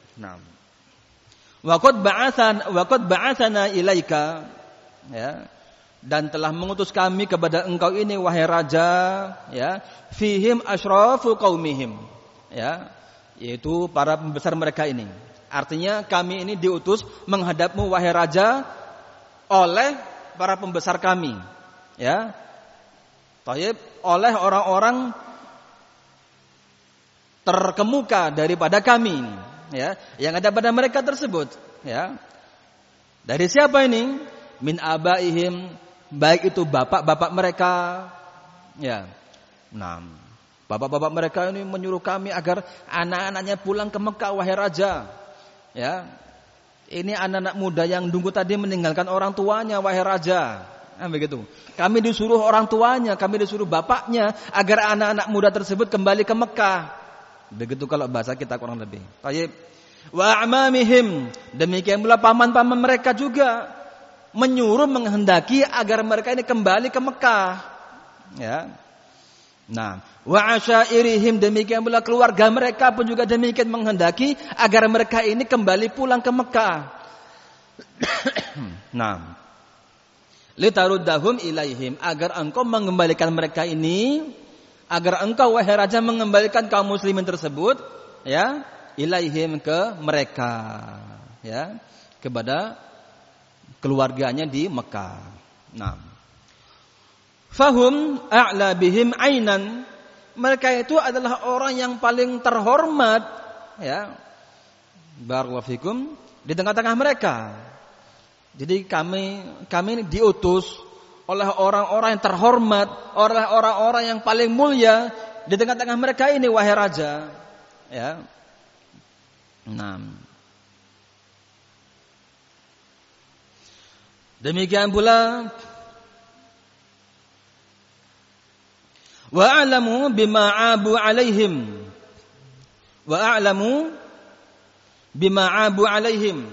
Wa qad ba'atsana ilaika, ya, dan telah mengutus kami kepada engkau ini wahai raja, ya, fihim asyrafu qaumihim, ya, yaitu para pembesar mereka ini. Artinya kami ini diutus menghadapmu wahai raja oleh para pembesar kami, ya. Taib, oleh orang-orang terkemuka daripada kami, ya, yang ada pada mereka tersebut, ya. Dari siapa ini? Min abaihim, baik itu bapak-bapak mereka. Ya. Nah, bapak-bapak mereka ini menyuruh kami agar anak-anaknya pulang ke Mekah, wahai raja. Ya. Ini anak-anak muda yang nunggu tadi meninggalkan orang tuanya, wahai raja. Nah, begitu. Kami disuruh orang tuanya, kami disuruh bapaknya agar anak-anak muda tersebut kembali ke Mekah. Begitu kalau bahasa kita kurang lebih. Baik. Wa amamihim, demikian pula paman-paman mereka juga menyuruh menghendaki agar mereka ini kembali ke Mekah. Ya. Nah, wa asyairihim, demikian pula keluarga mereka pun juga demikian menghendaki agar mereka ini kembali pulang ke Mekah. Nah, litaruddahum ilaihim, agar engkau mengembalikan mereka ini, agar engkau wahai raja mengembalikan kaum muslimin tersebut, ya, ilaihim, ke mereka, ya, kepada keluarganya di Mekah. Nah, fahum a'la bihim ainan, mereka itu adalah orang yang paling terhormat, ya, barakallahu fikum, di tengah-tengah mereka. Jadi kami ini diutus oleh orang-orang yang terhormat, oleh orang-orang yang paling mulia di tengah-tengah mereka ini, wahai raja, ya. Nah, demikian pula wa a'lamu bima abu alaihim, wa a'lamu bima abu alaihim,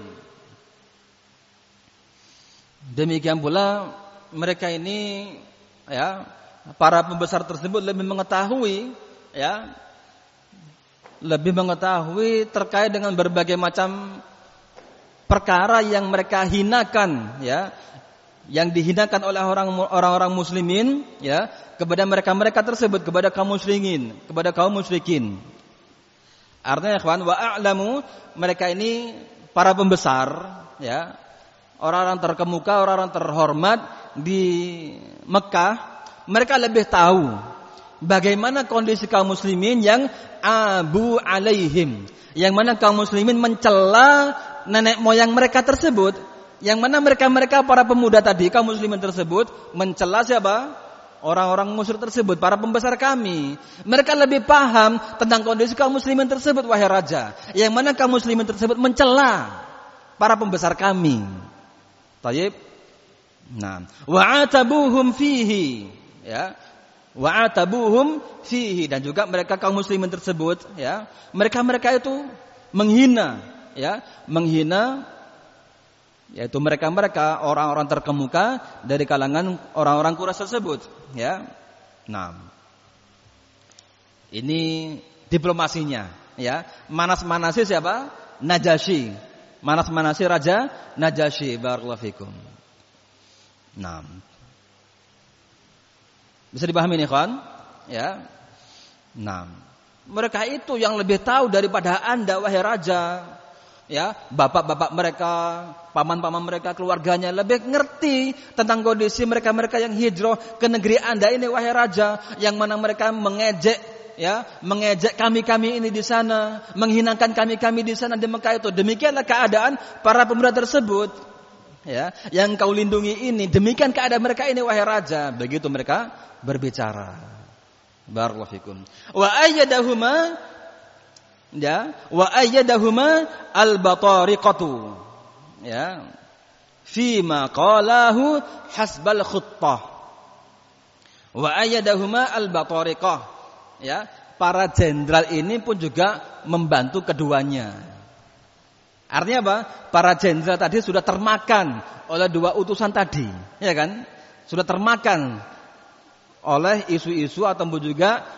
demikian pula mereka ini, ya, para pembesar tersebut lebih mengetahui, ya, lebih mengetahui terkait dengan berbagai macam perkara yang mereka hinakan, ya, yang dihinakan oleh orang-orang muslimin, ya, kepada mereka tersebut, kepada kaum musyrikin. Artinya ikhwan, wa a'lamu, mereka ini para pembesar, ya, orang-orang terkemuka, orang-orang terhormat di Mekah, mereka lebih tahu bagaimana kondisi kaum muslimin yang abu alaihim, yang mana kaum muslimin mencela nenek moyang mereka tersebut, yang mana mereka para pemuda tadi, kaum muslimin tersebut mencela siapa? Orang-orang musyrik tersebut, para pembesar kami. Mereka lebih paham tentang kondisi kaum muslimin tersebut, wahai raja, yang mana kaum muslimin tersebut mencela para pembesar kami. Tayyib. Nah, wa'atabuhum fihi, ya, wa'atabuhum fihi, dan juga mereka kaum muslimin tersebut, ya, mereka itu menghina, ya, yaitu mereka orang-orang terkemuka dari kalangan orang-orang Quraisy tersebut, ya. Nah, ini diplomasinya, ya. Manas-manasi siapa? Najasyi. Manas-manasi raja Najasyi, barakallahu fikum. Nah, bisa dipahami nih, kawan? Ya. Nah, mereka itu yang lebih tahu daripada Anda, wahai raja. Ya, bapak-bapak mereka, paman-paman mereka, keluarganya lebih ngerti tentang kondisi mereka yang hijrah ke negeri Anda ini, wahai raja, yang mana mereka mengejek, ya, mengejek kami ini di sana, menghinakan kami di sana di Mekah itu. Demikianlah keadaan para pemuda tersebut, ya, yang kau lindungi ini. Demikian keadaan mereka ini, wahai raja. Begitu mereka berbicara. Barakallahu fikum. Wa ayyadahuma, ya, wa ayyadahuma al-batariqatu, ya, fi ma qalahu hasbal khuttah. Wa ayyadahuma al-batariqah, ya, para jenderal ini pun juga membantu keduanya. Artinya apa? Para jenderal tadi sudah termakan oleh dua utusan tadi, ya kan? Sudah termakan oleh isu-isu ataupun juga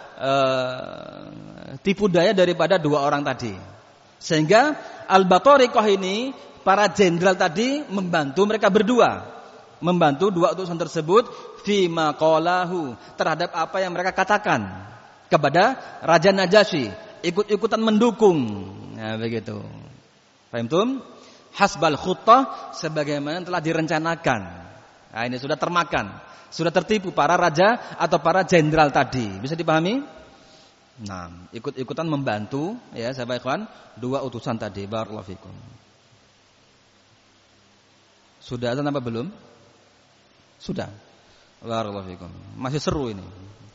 tipu daya daripada dua orang tadi. Sehingga al-batariqah ini, para jenderal tadi membantu mereka berdua, membantu dua utusan tersebut fi ma qalahu, terhadap apa yang mereka katakan kepada Raja Najasyi, ikut-ikutan mendukung. Nah, begitu. Paham tum? Hasbal khuttah, sebagaimana telah direncanakan. Nah, ini sudah termakan, sudah tertipu para raja atau para jenderal tadi. Bisa dipahami? Nah, ikut-ikutan membantu, ya, sahabat ikhwan, dua utusan tadi. Barakallahu fikum. Sudah azan apa belum? Sudah. Barakallahu fikum. Masih seru ini.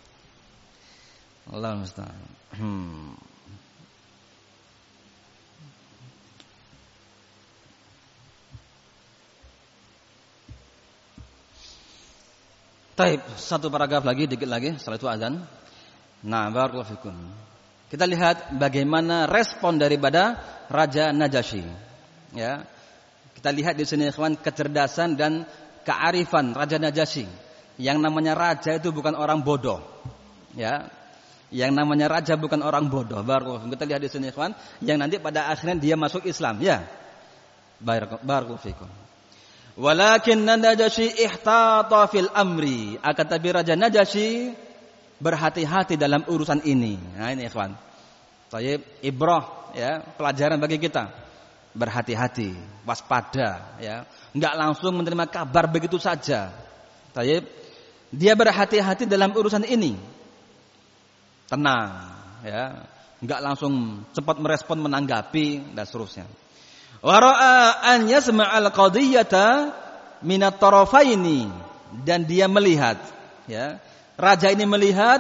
Allahu musta'an. Taib, satu paragraf lagi, dikit lagi, setelah itu azan. Nah, barakallahu fikum. Kita lihat bagaimana respon daripada Raja Najasyi. Ya. Kita lihat di sini ikhwan kecerdasan dan kearifan Raja Najasyi. Yang namanya raja itu bukan orang bodoh. Ya. Yang namanya raja bukan orang bodoh. Barakallahu fikum. Kita lihat di sini ikhwan, yang nanti pada akhirnya dia masuk Islam, ya. Barakallahu fikum. Walakin Najasyi ihtata fil amri. Akan tapi Raja Najasyi berhati-hati dalam urusan ini. Nah, ini ikhwan. Tayyib, ibrah, ya, pelajaran bagi kita. Berhati-hati, waspada, ya. Enggak langsung menerima kabar begitu saja. Tayyib, dia berhati-hati dalam urusan ini. Tenang, ya. Enggak langsung cepat merespon, menanggapi dan seterusnya. Wa ra'a an yasma'al qadiyata minat tarafaini, dan dia melihat, ya. Raja ini melihat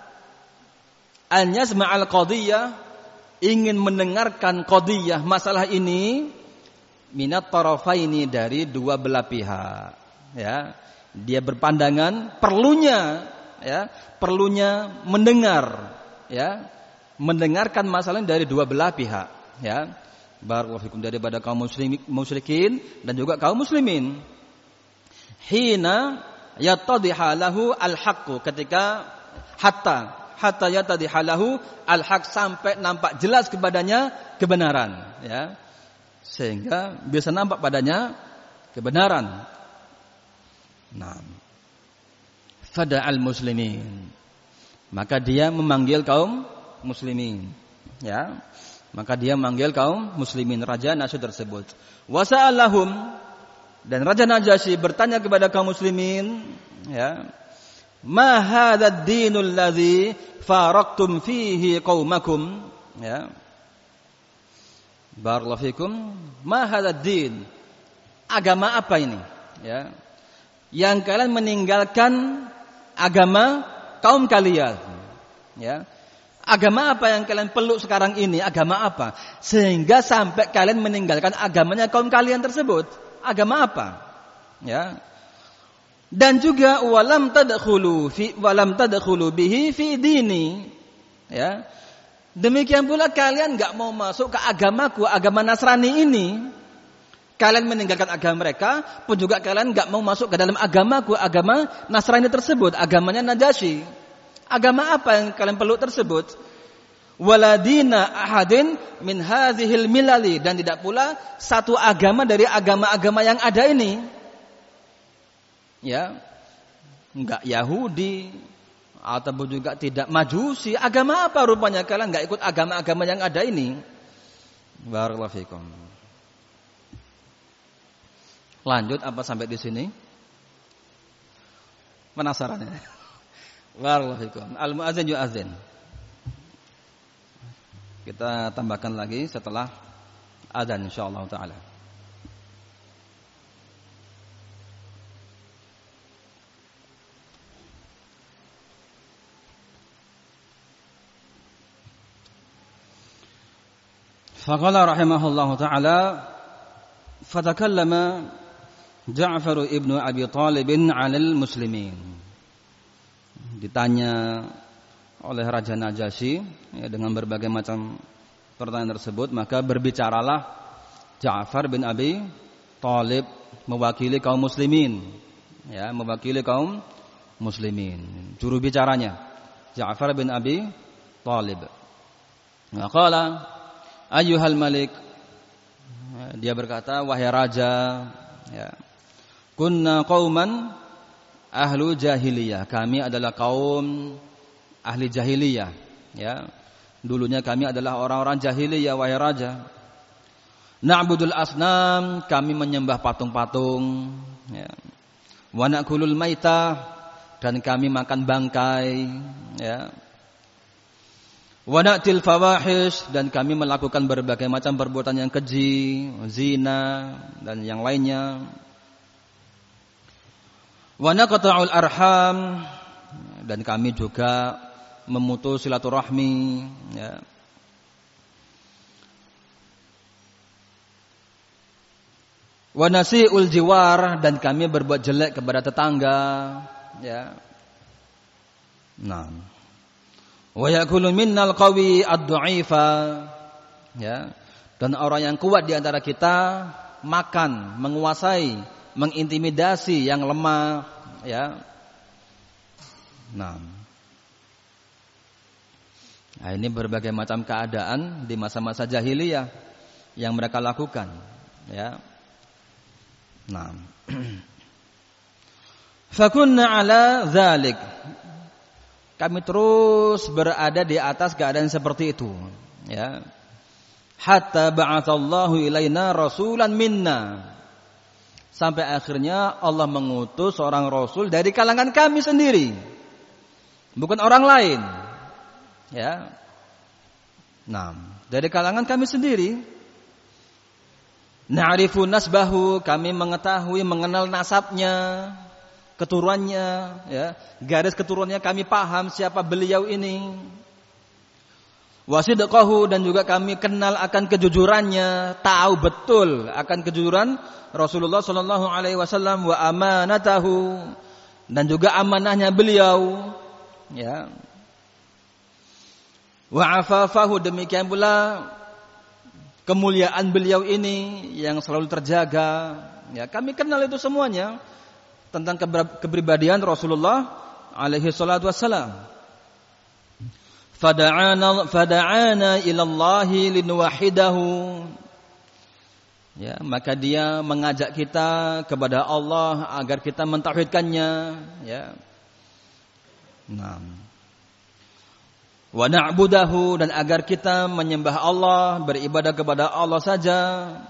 an yasma'al qadiyah, ingin mendengarkan qadiyah masalah ini minat tarafaini, dari dua belah pihak, ya. Dia berpandangan perlunya, ya, perlunya mendengar, ya, mendengarkan masalah dari dua belah pihak, ya. Barakallahu fikum, daripada kaum musyrikin dan juga kaum muslimin. Hina yattadhiha lahu al-haqqu, ketika hatta yattadhiha lahu al-haqq, sampai nampak jelas kepadanya kebenaran, ya. Sehingga bisa nampak padanya kebenaran. Nah, fada'al muslimin, maka dia memanggil kaum muslimin, ya. Maka dia memanggil kaum muslimin, Raja Najasyi tersebut. Wasa'alahum, dan Raja Najasyi bertanya kepada kaum muslimin, ya, ma hadzal dinul ladzi faraqtum fihi qaumakum, ya. Barakallahu fikum. Ma hadzal din, agama apa ini, ya, yang kalian meninggalkan agama kaum kalian, ya. Agama apa yang kalian peluk sekarang ini? Agama apa? Sehingga sampai kalian meninggalkan agamanya kaum kalian tersebut. Agama apa? Ya. Dan juga walam tadkhulu bihi fi dini. Ya. Demikian pula kalian enggak mau masuk ke agamaku, agama Nasrani ini. Kalian meninggalkan agama mereka, pun juga kalian enggak mau masuk ke dalam agamaku, agama Nasrani tersebut, agamanya Najasyi. Agama apa yang kalian peluk tersebut? Waladina ahadin min hadhil milali, dan tidak pula satu agama dari agama-agama yang ada ini. Ya, enggak Yahudi ataupun juga tidak Majusi. Agama apa rupanya kalian enggak ikut agama-agama yang ada ini? Barakallahu fikum. Lanjut apa sampai di sini? Penasaran ya? Barakallahu fikum. Al-muadzin yu'adzin. Kita tambahkan lagi setelah adzan insyaallah taala. Faqala rahimahullahu taala, fatakallama Ja'far ibn Abi Thalib 'alal muslimin. Ditanya oleh Raja Najasyi, ya, dengan berbagai macam pertanyaan tersebut, maka berbicaralah Ja'far bin Abi Thalib mewakili kaum muslimin, ya, mewakili kaum muslimin, juru bicaranya Ja'far bin Abi Thalib. Qala ayyuhal malik, dia berkata, wahai raja, ya, kunna qauman ahlu jahiliyah, kami adalah kaum ahli jahiliyah, ya. Dulunya kami adalah orang-orang jahiliyah, wahai raja. Na'budul asnam, kami menyembah patung-patung, ya. Wa na'kulul maitah, dan kami makan bangkai, ya. Wa na'til fawahish, dan kami melakukan berbagai macam perbuatan yang keji, zina dan yang lainnya. Wa naqta'ul arham, dan kami juga memutus silaturahmi, ya. Wa nasi'ul jiwar, dan kami berbuat jelek kepada tetangga, ya. Nah. Wa yakulu minnal qawi ad-dha'ifa, ya. Dan orang yang kuat di antara kita makan, menguasai, mengintimidasi yang lemah, ya. Nah, ini berbagai macam keadaan di masa-masa jahiliyah yang mereka lakukan, ya. Nah, fakunna ala dzalik, kami terus berada di atas keadaan seperti itu, ya. Hatta ba'atsallahu ilaina rasulan minna, sampai akhirnya Allah mengutus seorang rasul dari kalangan kami sendiri, bukan orang lain, ya. Nah, dari kalangan kami sendiri. Na'rifu nasbahu, kami mengetahui, mengenal nasabnya, keturunannya, ya. Garis keturunannya kami paham siapa beliau ini. Wasidqahu, dan juga kami kenal akan kejujurannya, tahu betul akan kejujuran Rasulullah sallallahu alaihi wasallam, wa amanatahu, dan juga amanahnya beliau, ya. Wa afafahu, demikian pula kemuliaan beliau ini yang selalu terjaga, ya. Kami kenal itu semuanya tentang kepribadian Rasulullah alaihi salatu wassalam. Fada'ana ilallahi linuwahidahu, ya, maka dia mengajak kita kepada Allah agar kita mentauhidkannya, ya. Nah, wa na'budahu, dan agar kita menyembah Allah, beribadah kepada Allah saja.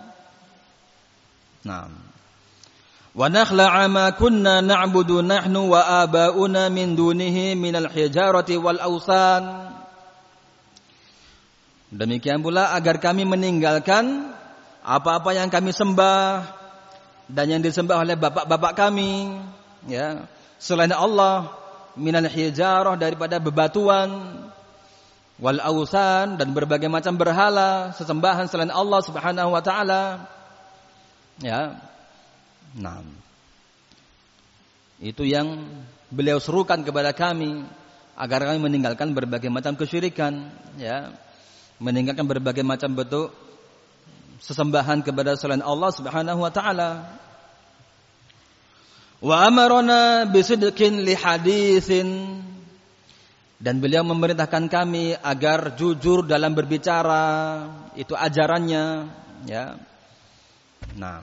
Nah, wa nakhla'a ma kunna na'budu nahnu wa aba'una min dunihi minal hijarati wal awsan. Demikian pula agar kami meninggalkan apa-apa yang kami sembah dan yang disembah oleh bapak-bapak kami, ya, selain Allah, minal hijarah, daripada bebatuan, wal awsan, dan berbagai macam berhala, sesembahan selain Allah Subhanahu wa taala, ya. Nah, itu yang beliau serukan kepada kami agar kami meninggalkan berbagai macam kesyirikan, ya, meninggalkan berbagai macam bentuk sesembahan kepada selain Allah Subhanahu wa taala. Wa amarna bisidqin li haditsin, dan beliau memerintahkan kami agar jujur dalam berbicara, itu ajarannya, ya. Nah,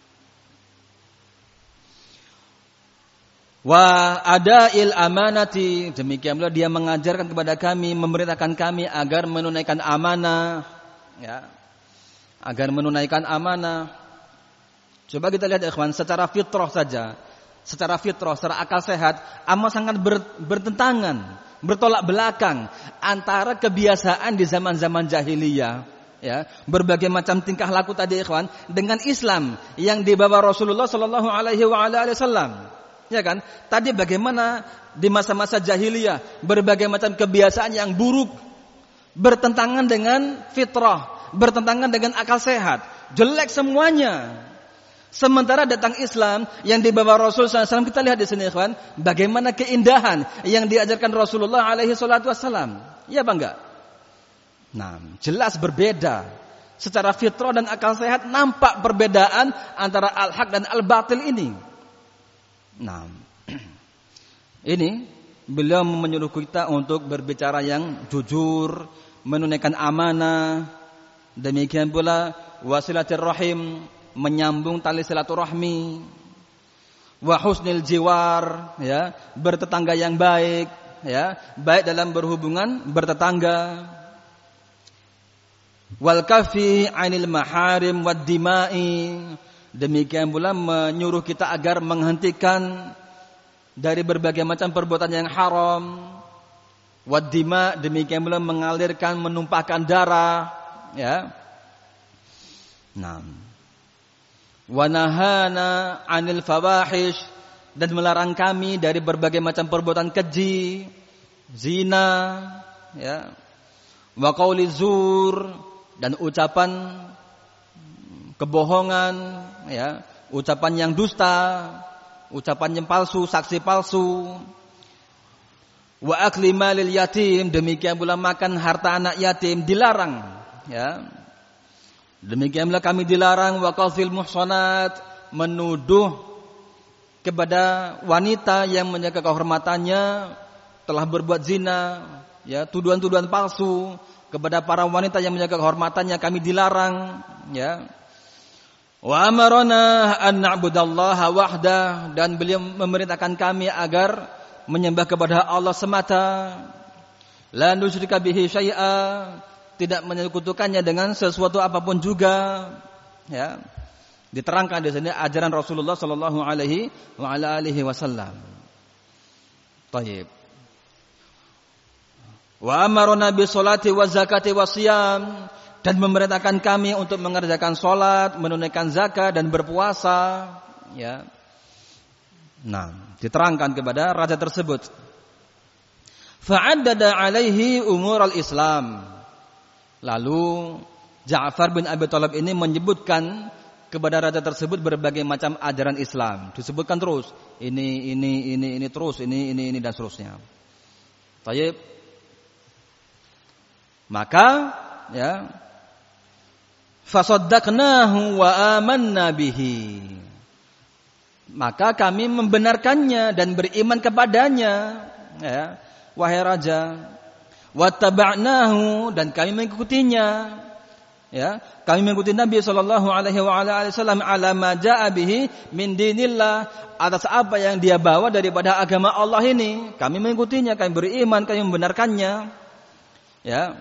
wa adail amanati, demikian pula dia mengajarkan kepada kami, memerintahkan kami agar menunaikan amanah, ya, agar menunaikan amanah. Coba kita lihat ikhwan, secara fitrah saja, secara fitrah, secara akal sehat, amat sangat bertentangan, bertolak belakang antara kebiasaan di zaman-zaman jahiliyah, ya, berbagai macam tingkah laku tadi ikhwan, dengan Islam yang dibawa Rasulullah sallallahu alaihi wasallam. Ya kan? Tadi bagaimana di masa-masa jahiliyah berbagai macam kebiasaan yang buruk, bertentangan dengan fitrah, bertentangan dengan akal sehat, jelek semuanya. Sementara datang Islam yang dibawa Rasul SAW, kita lihat di sini ikhwan, bagaimana keindahan yang diajarkan Rasulullah alaihi salatu wassalam. Ya apa enggak? Nah, jelas berbeda. Secara fitrah dan akal sehat nampak perbedaan antara al-haq dan al-batil ini. Nah, ini beliau menyuruh kita untuk berbicara yang jujur, menunaikan amanah, demikian pula wasilatir rahim, menyambung tali silaturahmi, wa husnil jiwar, ya, bertetangga yang baik, ya, baik dalam berhubungan bertetangga, wal kafi 'anil maharim wad dima'i, demikian pula menyuruh kita agar menghentikan dari berbagai macam perbuatan yang haram, wad dima, demikian pula mengalirkan, menumpahkan darah, ya. Nah, wa nahana 'anil fawahish, dan melarang kami dari berbagai macam perbuatan keji, zina, ya, wa qauli zur, dan ucapan kebohongan, ya, ucapan yang dusta, ucapan yang palsu, saksi palsu. Wa akli malil yatim, demikian pula makan harta anak yatim dilarang, ya. Demikian pula kami dilarang wa qazfil muhsanat, menuduh kepada wanita yang menjaga kehormatannya telah berbuat zina, ya, tuduhan-tuduhan palsu kepada para wanita yang menjaga kehormatannya kami dilarang, ya. Wa amarna an na'budallaha wahdah, dan beliau memerintahkan kami agar menyembah kepada Allah semata, la nusyrika bihi syai'a, tidak menyekutukannya dengan sesuatu apapun juga, ya. Diterangkan di sini ajaran Rasulullah sallallahu alaihi wa ala alihi wasallam. Baik. Wa amarna bis salati waz zakati wasiyam, dan memerintahkan kami untuk mengerjakan salat, menunaikan zakat dan berpuasa, ya. Nah, diterangkan kepada raja tersebut. Fa'addada alaihi umur al-Islam. Lalu Ja'far bin Abi Thalib ini menyebutkan kepada raja tersebut berbagai macam ajaran Islam. Disebutkan terus, ini terus, ini dan seterusnya. Baik. Maka, ya, fasaddaqnahu wa amanna bihi. Maka kami membenarkannya dan beriman kepadanya, ya, wahai raja. Wattaba'nahu, dan kami mengikutinya, ya. Kami mengikuti Nabi sallallahu alaihi wasallam ala ma jaa bihi min dinillah, atas apa yang dia bawa daripada agama Allah ini. Kami mengikutinya, kami beriman, kami membenarkannya, ya.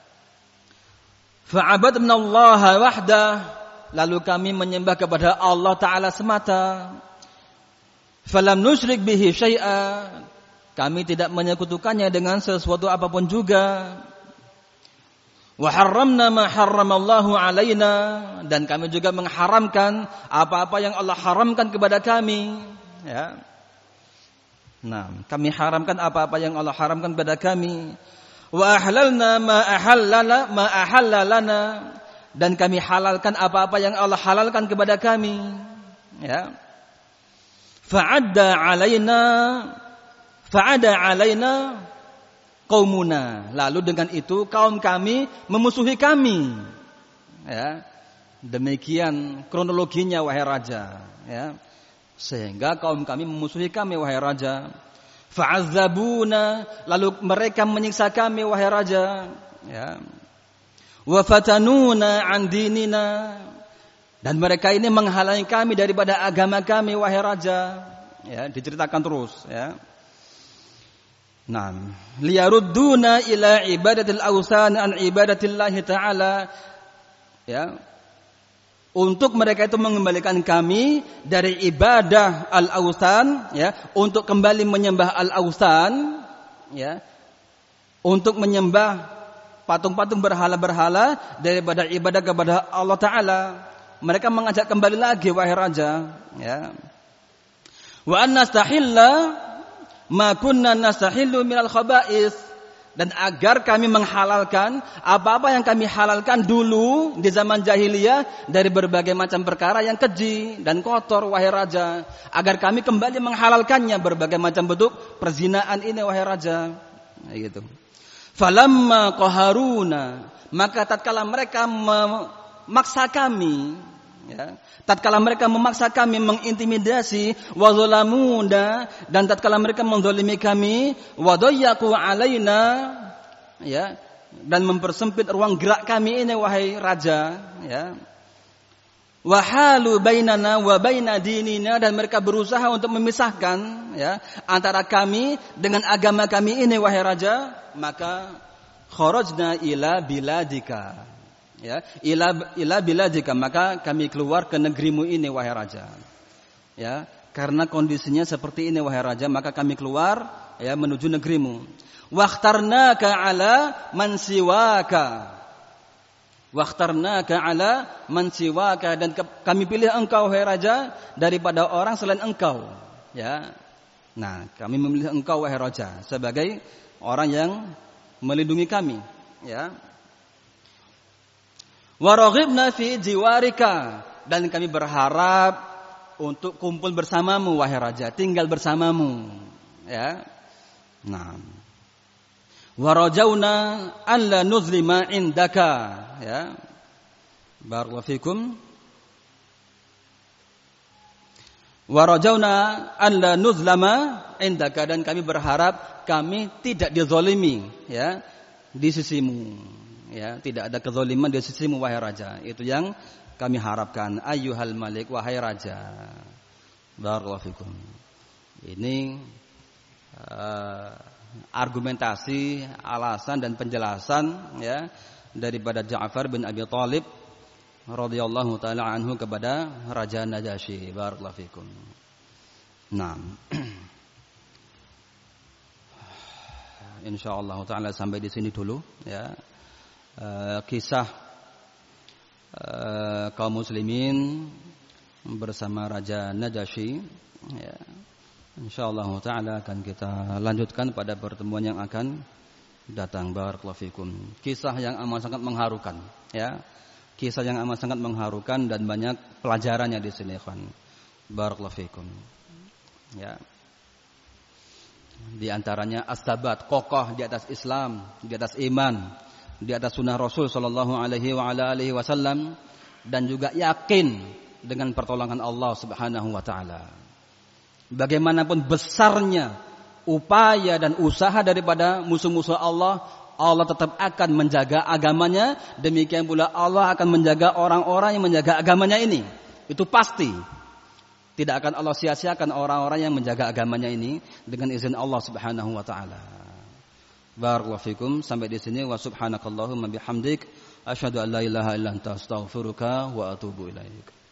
Fa'abadna Allah wahdah, lalu kami menyembah kepada Allah Ta'ala semata. Falam nusyrik bihi syai'a, kami tidak menyekutukannya dengan sesuatu apapun juga. Wa harramna ma harramallahu alaina, dan kami juga mengharamkan apa-apa yang Allah haramkan kepada kami, ya. Nah, kami haramkan apa-apa yang Allah haramkan kepada kami. Wa ahlalna ma ahalla lana, dan kami halalkan apa-apa yang Allah halalkan kepada kami, ya. Fa'ada alaina qaumuna, lalu dengan itu kaum kami memusuhi kami, ya. Demikian kronologinya wahai raja, ya. Sehingga kaum kami memusuhi kami wahai raja. Fa'azzabuna, lalu mereka menyiksa kami wahai raja, ya. Wa fatanuna an dinina, dan mereka ini menghalangi kami daripada agama kami wahai raja, ya. Diceritakan terus, ya. Nah, liyarudduna ila ibadatil awsan an ibadatillahi ta'ala, ya. Untuk mereka itu mengembalikan kami dari ibadah al-awsan, ya, untuk kembali menyembah al-awsan, ya. Untuk menyembah patung-patung berhala-berhala daripada ibadah kepada Allah Ta'ala. Mereka mengajak kembali lagi wahai raja, ya. Wa an nastahilla ma kunna nastahillu minal khaba'is, dan agar kami menghalalkan apa-apa yang kami halalkan dulu di zaman jahiliyah dari berbagai macam perkara yang keji dan kotor wahai raja, agar kami kembali menghalalkannya berbagai macam bentuk perzinaan ini wahai raja, gitu. Falamma qaharuna, maka tatkala mereka memaksa kami, ya, tatkala mereka memaksa kami, mengintimidasi, wa zalamuna, dan tatkala mereka menzalimi kami, wa dayyaqu alaina, ya, dan mempersempit ruang gerak kami ini wahai raja, ya. Wa halu bainana wa baina dinina, dan mereka berusaha untuk memisahkan, ya, antara kami dengan agama kami ini wahai raja, maka kharajna ila biladika, ya, ila biladika, maka kami keluar ke negerimu ini wahai raja, ya. Karena kondisinya seperti ini wahai raja, maka kami keluar, ya, menuju negerimu. Wakhtarnaka ala man siwaka, wakhtarnaka ala man siwaka, dan kami pilih engkau wahai raja daripada orang selain engkau, Ya. Nah, kami memilih engkau wahai raja sebagai orang yang melindungi kami, ya. Wa raghibna fi jiwarika, dan kami berharap untuk kumpul bersamamu wahai raja, tinggal bersamamu, ya. Nah. Wa rajauna alla nuzlima indaka, ya. Barakallahu fikum. Wa rajauna alla nuzlama indaka, dan kami berharap kami tidak dizalimi, ya, di sisimu, ya, tidak ada kezaliman di sisimu wahai raja. Itu yang kami harapkan, ayyuhal malik, wahai raja. Barakallahu fikum. Ini argumentasi, alasan dan penjelasan, ya, daripada Ja'far bin Abi Thalib radhiyallahu taala anhu kepada Raja Najasyi. Barakallahu fikum. Naam. Insyaallah taala sampai di sini dulu, ya. Kisah kaum muslimin bersama Raja Najasyi, ya. Insyaallah taala akan kita lanjutkan pada pertemuan yang akan datang. Barakallahu fikum. Kisah yang amat sangat mengharukan, ya. Kisah yang amat sangat mengharukan dan banyak pelajarannya di sini, ikhwan. Barakallahu fikum. Ya. Di antaranya as-sabat, kokoh di atas Islam, di atas iman, di atas sunnah Rasul sallallahu alaihi wasallam, dan juga yakin dengan pertolongan Allah Subhanahu wa taala. Bagaimanapun besarnya upaya dan usaha daripada musuh-musuh Allah, Allah tetap akan menjaga agamanya. Demikian pula Allah akan menjaga orang-orang yang menjaga agamanya ini. Itu pasti. Tidak akan Allah sia-siakan orang-orang yang menjaga agamanya ini dengan izin Allah Subhanahu wa taala. Barakallahu fikum. Sampai di sini, wa subhanakallahumma bihamdik asyhadu an la ilaha illa anta astaghfiruka wa atubu ilaik.